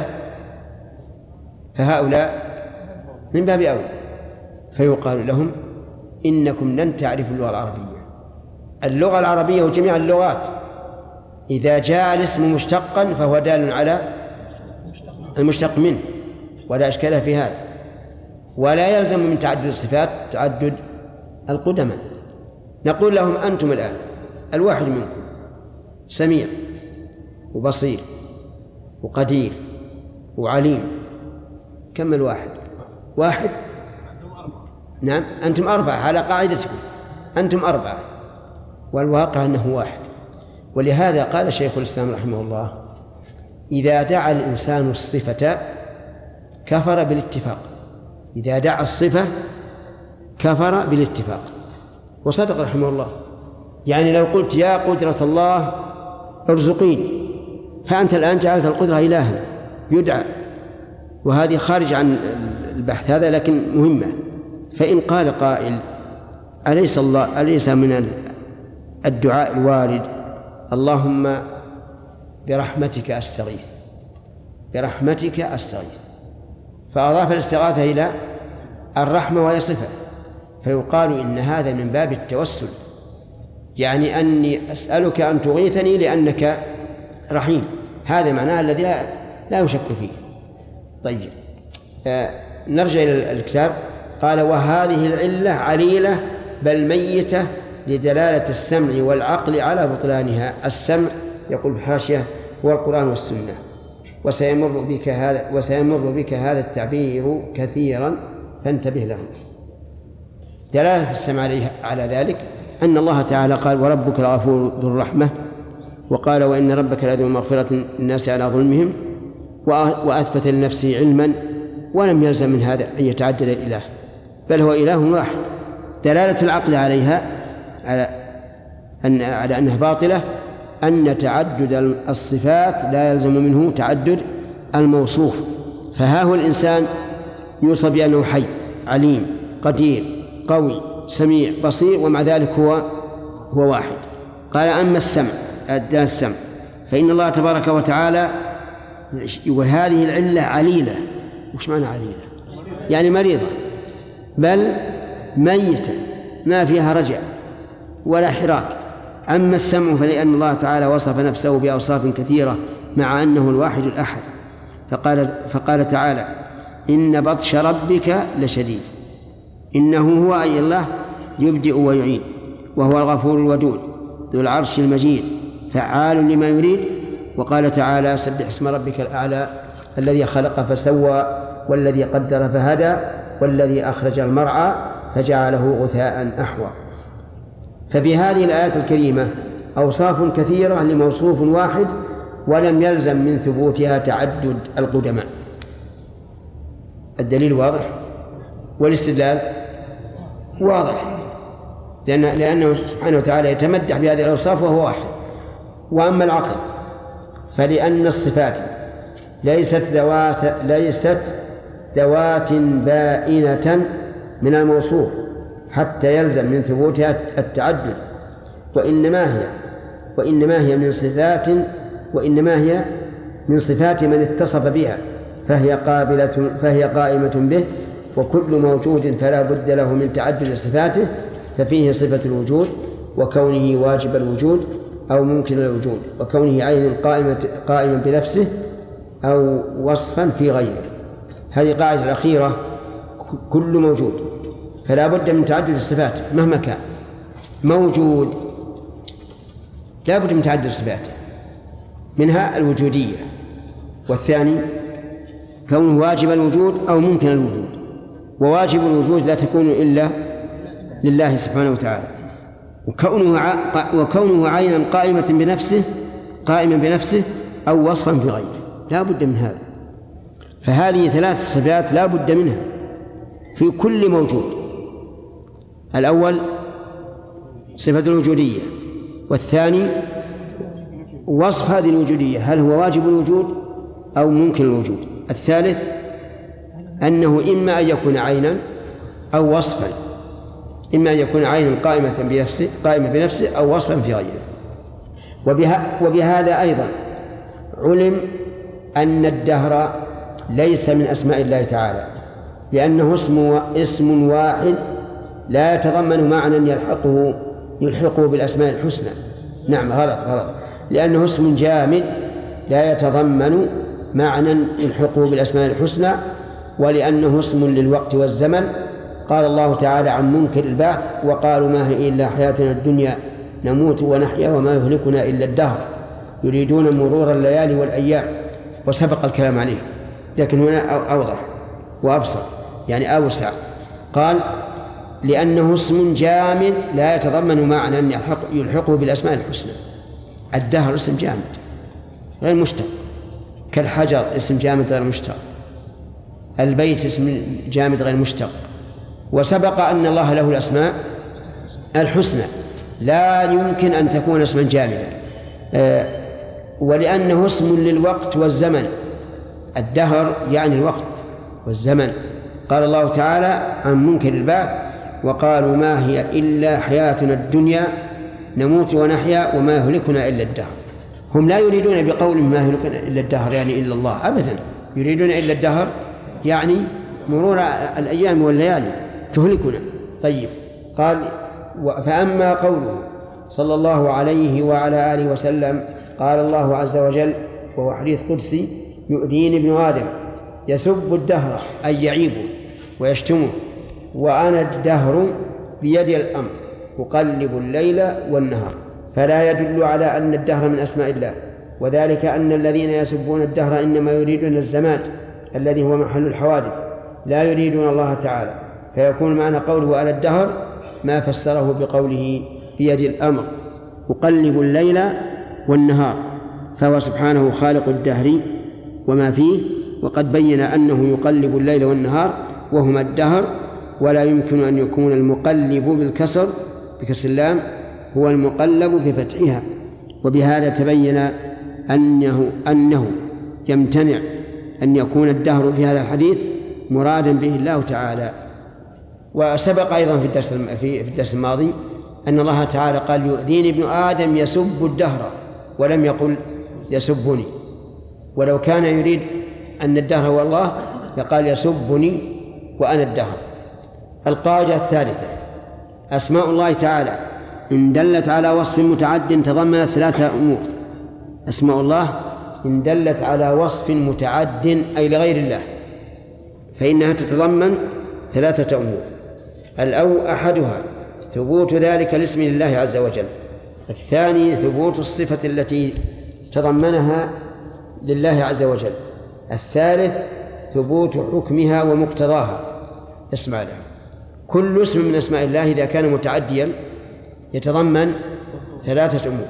فهؤلاء من باب أولى، فيقال لهم إنكم لن تعرفوا اللغة العربية. اللغة العربية وجميع اللغات إذا جاء الاسم مشتقا فهو دال على المشتق منه، ولا إشكال في هذا. ولا يلزم من تعدد الصفات تعدد القدماء. نقول لهم أنتم الآن الواحد منكم سميع وبصير وقدير وعليم، كم الواحد؟ واحد. نعم أنتم أربعة على قاعدتكم، أنتم أربعة والواقع أنه واحد. ولهذا قال شيخ الإسلام رحمه الله إذا دعا الإنسان الصفة كفر بالاتفاق. إذا دعا الصفة كفر بالاتفاق، وصدق رحمه الله. يعني لو قلت يا قدرة الله ارزقيني، فأنت الآن جعلت القدرة إلها يدعى، وهذه خارج عن البحث هذا لكن مهمة. فإن قال قائل أليس من الدعاء الوارد اللهم برحمتك أستغيث، برحمتك أستغيث، فأضاف الاستغاثة إلى الرحمة وهي صفة، فيقال إن هذا من باب التوسل، يعني أني أسألك أن تغيثني لأنك رحيم. هذا معناه الذي لا يشك فيه. طيب نرجع إلى الكتاب. قال وهذه العلة عليلة بل ميتة لدلالة السمع والعقل على بطلانها. السمع يقول بحاشية هو القرآن والسنة، وسيمر بك هذا التعبير كثيرا فانتبه له. دلالة السمع على ذلك أن الله تعالى قال وربك الغفور ذو الرحمة، وقال وإن ربك لذو مغفرة الناس على ظلمهم، وأثبت لنفسه علما ولم يلزم من هذا أن يتعدد الإله، بل هو إله واحد. دلالة العقل عليها على أنها باطلة أن تعدد الصفات لا يلزم منه تعدد الموصوف. فها هو الإنسان يوصف بأنه حي عليم قدير قوي سميع بصير، ومع ذلك هو واحد. قال أما السمع فإن الله تبارك وتعالى وهذه العلة عليلة. وش معنى عليلة؟ يعني مريضة بل ميتة ما فيها رجع ولا حراك. أما السمع فلأن الله تعالى وصف نفسه بأوصاف كثيرة مع أنه الواحد الأحد، فقال تعالى إن بطش ربك لشديد. إنه هو أي الله يبدئ ويعيد، وهو الغفور الودود ذو العرش المجيد فعال لما يريد. وقال تعالى سبح اسم ربك الأعلى الذي خلق فسوى والذي قدر فهدى والذي أخرج المرعى فجعله غثاء أحوى. ففي هذه الآيات الكريمة أوصاف كثيرة لموصوف واحد، ولم يلزم من ثبوتها تعدد القدماء. الدليل واضح والاستدلال واضح، لأنه سبحانه وتعالى يتمدح بهذه الأوصاف وهو واحد. وأما العقل فلأن الصفات ليست ذوات بائنة من الموصوف حتى يلزم من ثبوتها التعدد، وإنما هي من صفات من اتصف بها، فهي قائمة به وكل موجود فلا بد له من تعدد صفاته ففيه صفة الوجود وكونه واجب الوجود أو ممكن الوجود وكونه عين قائما بنفسه أو وصفا في غيره. هذه قاعدة الأخيرة، كل موجود فلا بد من تعدد الصفات مهما كان موجود لا بد من تعدد صفاته، منها الوجودية، والثاني كونه واجب الوجود أو ممكن الوجود، وواجب الوجود لا تكون إلا لله سبحانه وتعالى، وكونه عينا قائما بنفسه أو وصفا في غيره، لا بد من هذا. فهذه 3 صفات لا بد منها في كل موجود. الأول صفة الوجودية، والثاني وصف هذه الوجودية هل هو واجب الوجود أو ممكن الوجود، الثالث أنه إما أن يكون عينا أو وصفا، إما أن يكون عينا قائمة بنفسه أو وصفا في غيره. وبهذا أيضا علم أن الدهر ليس من أسماء الله تعالى، لأنه اسم واحد لا يتضمن معنى يلحقه بالأسماء الحسنى. نعم، غلط، لأنه اسم جامد لا يتضمن معنى يلحقه بالأسماء الحسنى، ولأنه اسم للوقت والزمن. قال الله تعالى عن منكر البعث: وقالوا ما هي إلا حياتنا الدنيا نموت ونحيا وما يهلكنا إلا الدهر يريدون مرور الليالي والأيام. وسبق الكلام عليه، لكن هنا أوضح وأبسط، يعني أوسع. قال لأنه اسم جامد لا يتضمن معنى يلحقه بالأسماء الحسنى. الدهر اسم جامد غير مشتق، كالحجر اسم جامد غير مشتق، البيت اسم جامد غير مشتق. وسبق أن الله له الأسماء الحسنى لا يمكن أن تكون اسما جامدا، ولأنه اسم للوقت والزمن. الدهر يعني الوقت والزمن. قال الله تعالى عن منكر البعث: وقالوا ما هي إلا حياتنا الدنيا نموت ونحيا وما يهلكنا إلا الدهر. هم لا يريدون بقولهم ما يهلكنا إلا الدهر يعني إلا الله، أبدا، يريدون إلا الدهر يعني مرور الأيام والليالي تهلكنا. طيب، قال: فأما قوله صلى الله عليه وعلى آله وسلم قال الله عز وجل وهو حديث قدسي: يؤذيني ابن آدم يسب الدهر أي يعيبه ويشتمه وأنا الدهر بيدي الأمر أقلب الليل والنهار. فلا يدل على أن الدهر من أسماء الله، وذلك أن الذين يسبون الدهر إنما يريدون الزمان الذي هو محل الحوادث، لا يريدون الله تعالى، فيكون معنى قوله أنا الدهر ما فسره بقوله بيد الأمر أقلب الليل والنهار، فهو سبحانه خالق الدهر وما فيه، وقد بين أنه يقلب الليل والنهار وهما الدهر، ولا يمكن أن يكون المقلب بكسر اللام هو المقلب بفتحها. وبهذا تبين أنه يمتنع أن يكون الدهر في هذا الحديث مرادا به الله تعالى. وسبق أيضا في الدرس الماضي أن الله تعالى قال: يؤذيني ابن آدم يسب الدهر، ولم يقل يسبني. ولو كان يريد أن الدهر هو الله لقال يسبني وأنا الدهر. القاعدة الثالثة: أسماء الله تعالى إن دلت على وصف متعد تضمنت 3 أمور. أسماء الله إن دلت على وصف متعد أي لغير الله فإنها تتضمن 3 أمور. أحدها ثبوت ذلك الاسم لله عز وجل، الثاني ثبوت الصفة التي تضمنها لله عز وجل، الثالث ثبوت حكمها ومقتضاها. اسمع لها. كل اسم من أسماء الله إذا كان متعديا يتضمن 3 أمور.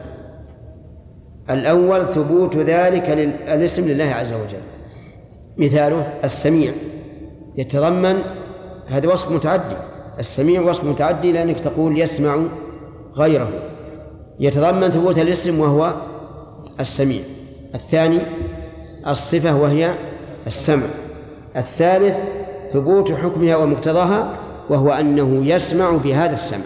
الأول ثبوت ذلك الاسم لله عز وجل، مثاله السميع يتضمن، هذا وصف متعدي، السميع وصف متعدي لأنك تقول يسمع غيره، يتضمن ثبوت الاسم وهو السميع. الثاني الصفة وهي السمع. الثالث ثبوت حكمها ومقتضاها وهو أنه يسمع بهذا السمع،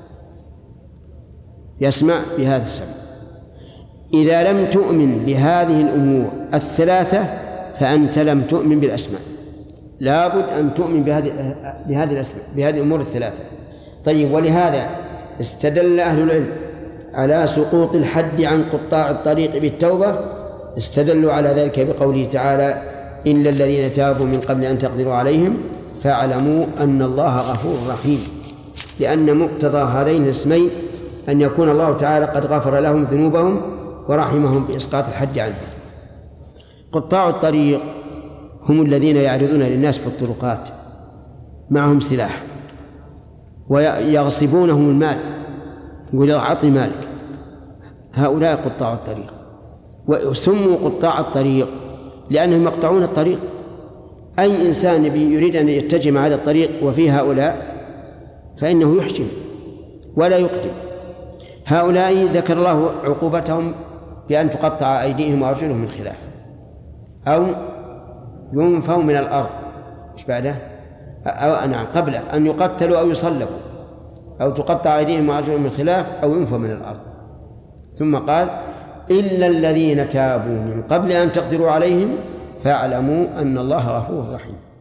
يسمع بهذا السمع. إذا لم تؤمن بهذه الأمور 3 فأنت لم تؤمن بالأسماء. لابد أن تؤمن بهذه الأمور الثلاثة. طيب، ولهذا استدل أهل العلم على سقوط الحد عن قطاع الطريق بالتوبة، استدلوا على ذلك بقوله تعالى: إلا الذين تابوا من قبل أن تقدروا عليهم فاعلموا أن الله غفور رحيم، لأن مقتضى هذين الاسمين أن يكون الله تعالى قد غفر لهم ذنوبهم ورحمهم بإسقاط الحد عنهم. قطاع الطريق هم الذين يعرضون للناس في الطرقات معهم سلاح ويغصبونهم المال، يقول أعطني مالك. هؤلاء قطاع الطريق، وسموا قطاع الطريق لأنهم يقطعون الطريق. أي إنسان يريد أن يتجه مع هذا الطريق وفيه هؤلاء فإنه يحجم ولا يقدم. هؤلاء ذكر الله عقوبتهم بأن تقطع أيديهم وأرجلهم من خلاف، أو ينفوا من الأرض. إيش بعده؟ نعم، قبله أن يقتلوا أو يصلبوا، أو تقطع أيديهم وأرجلهم من خلاف، أو ينفوا من الأرض. ثم قال: إلا الذين تابوا من قبل أن تقدروا عليهم فاعلموا أن الله غفور رحيم.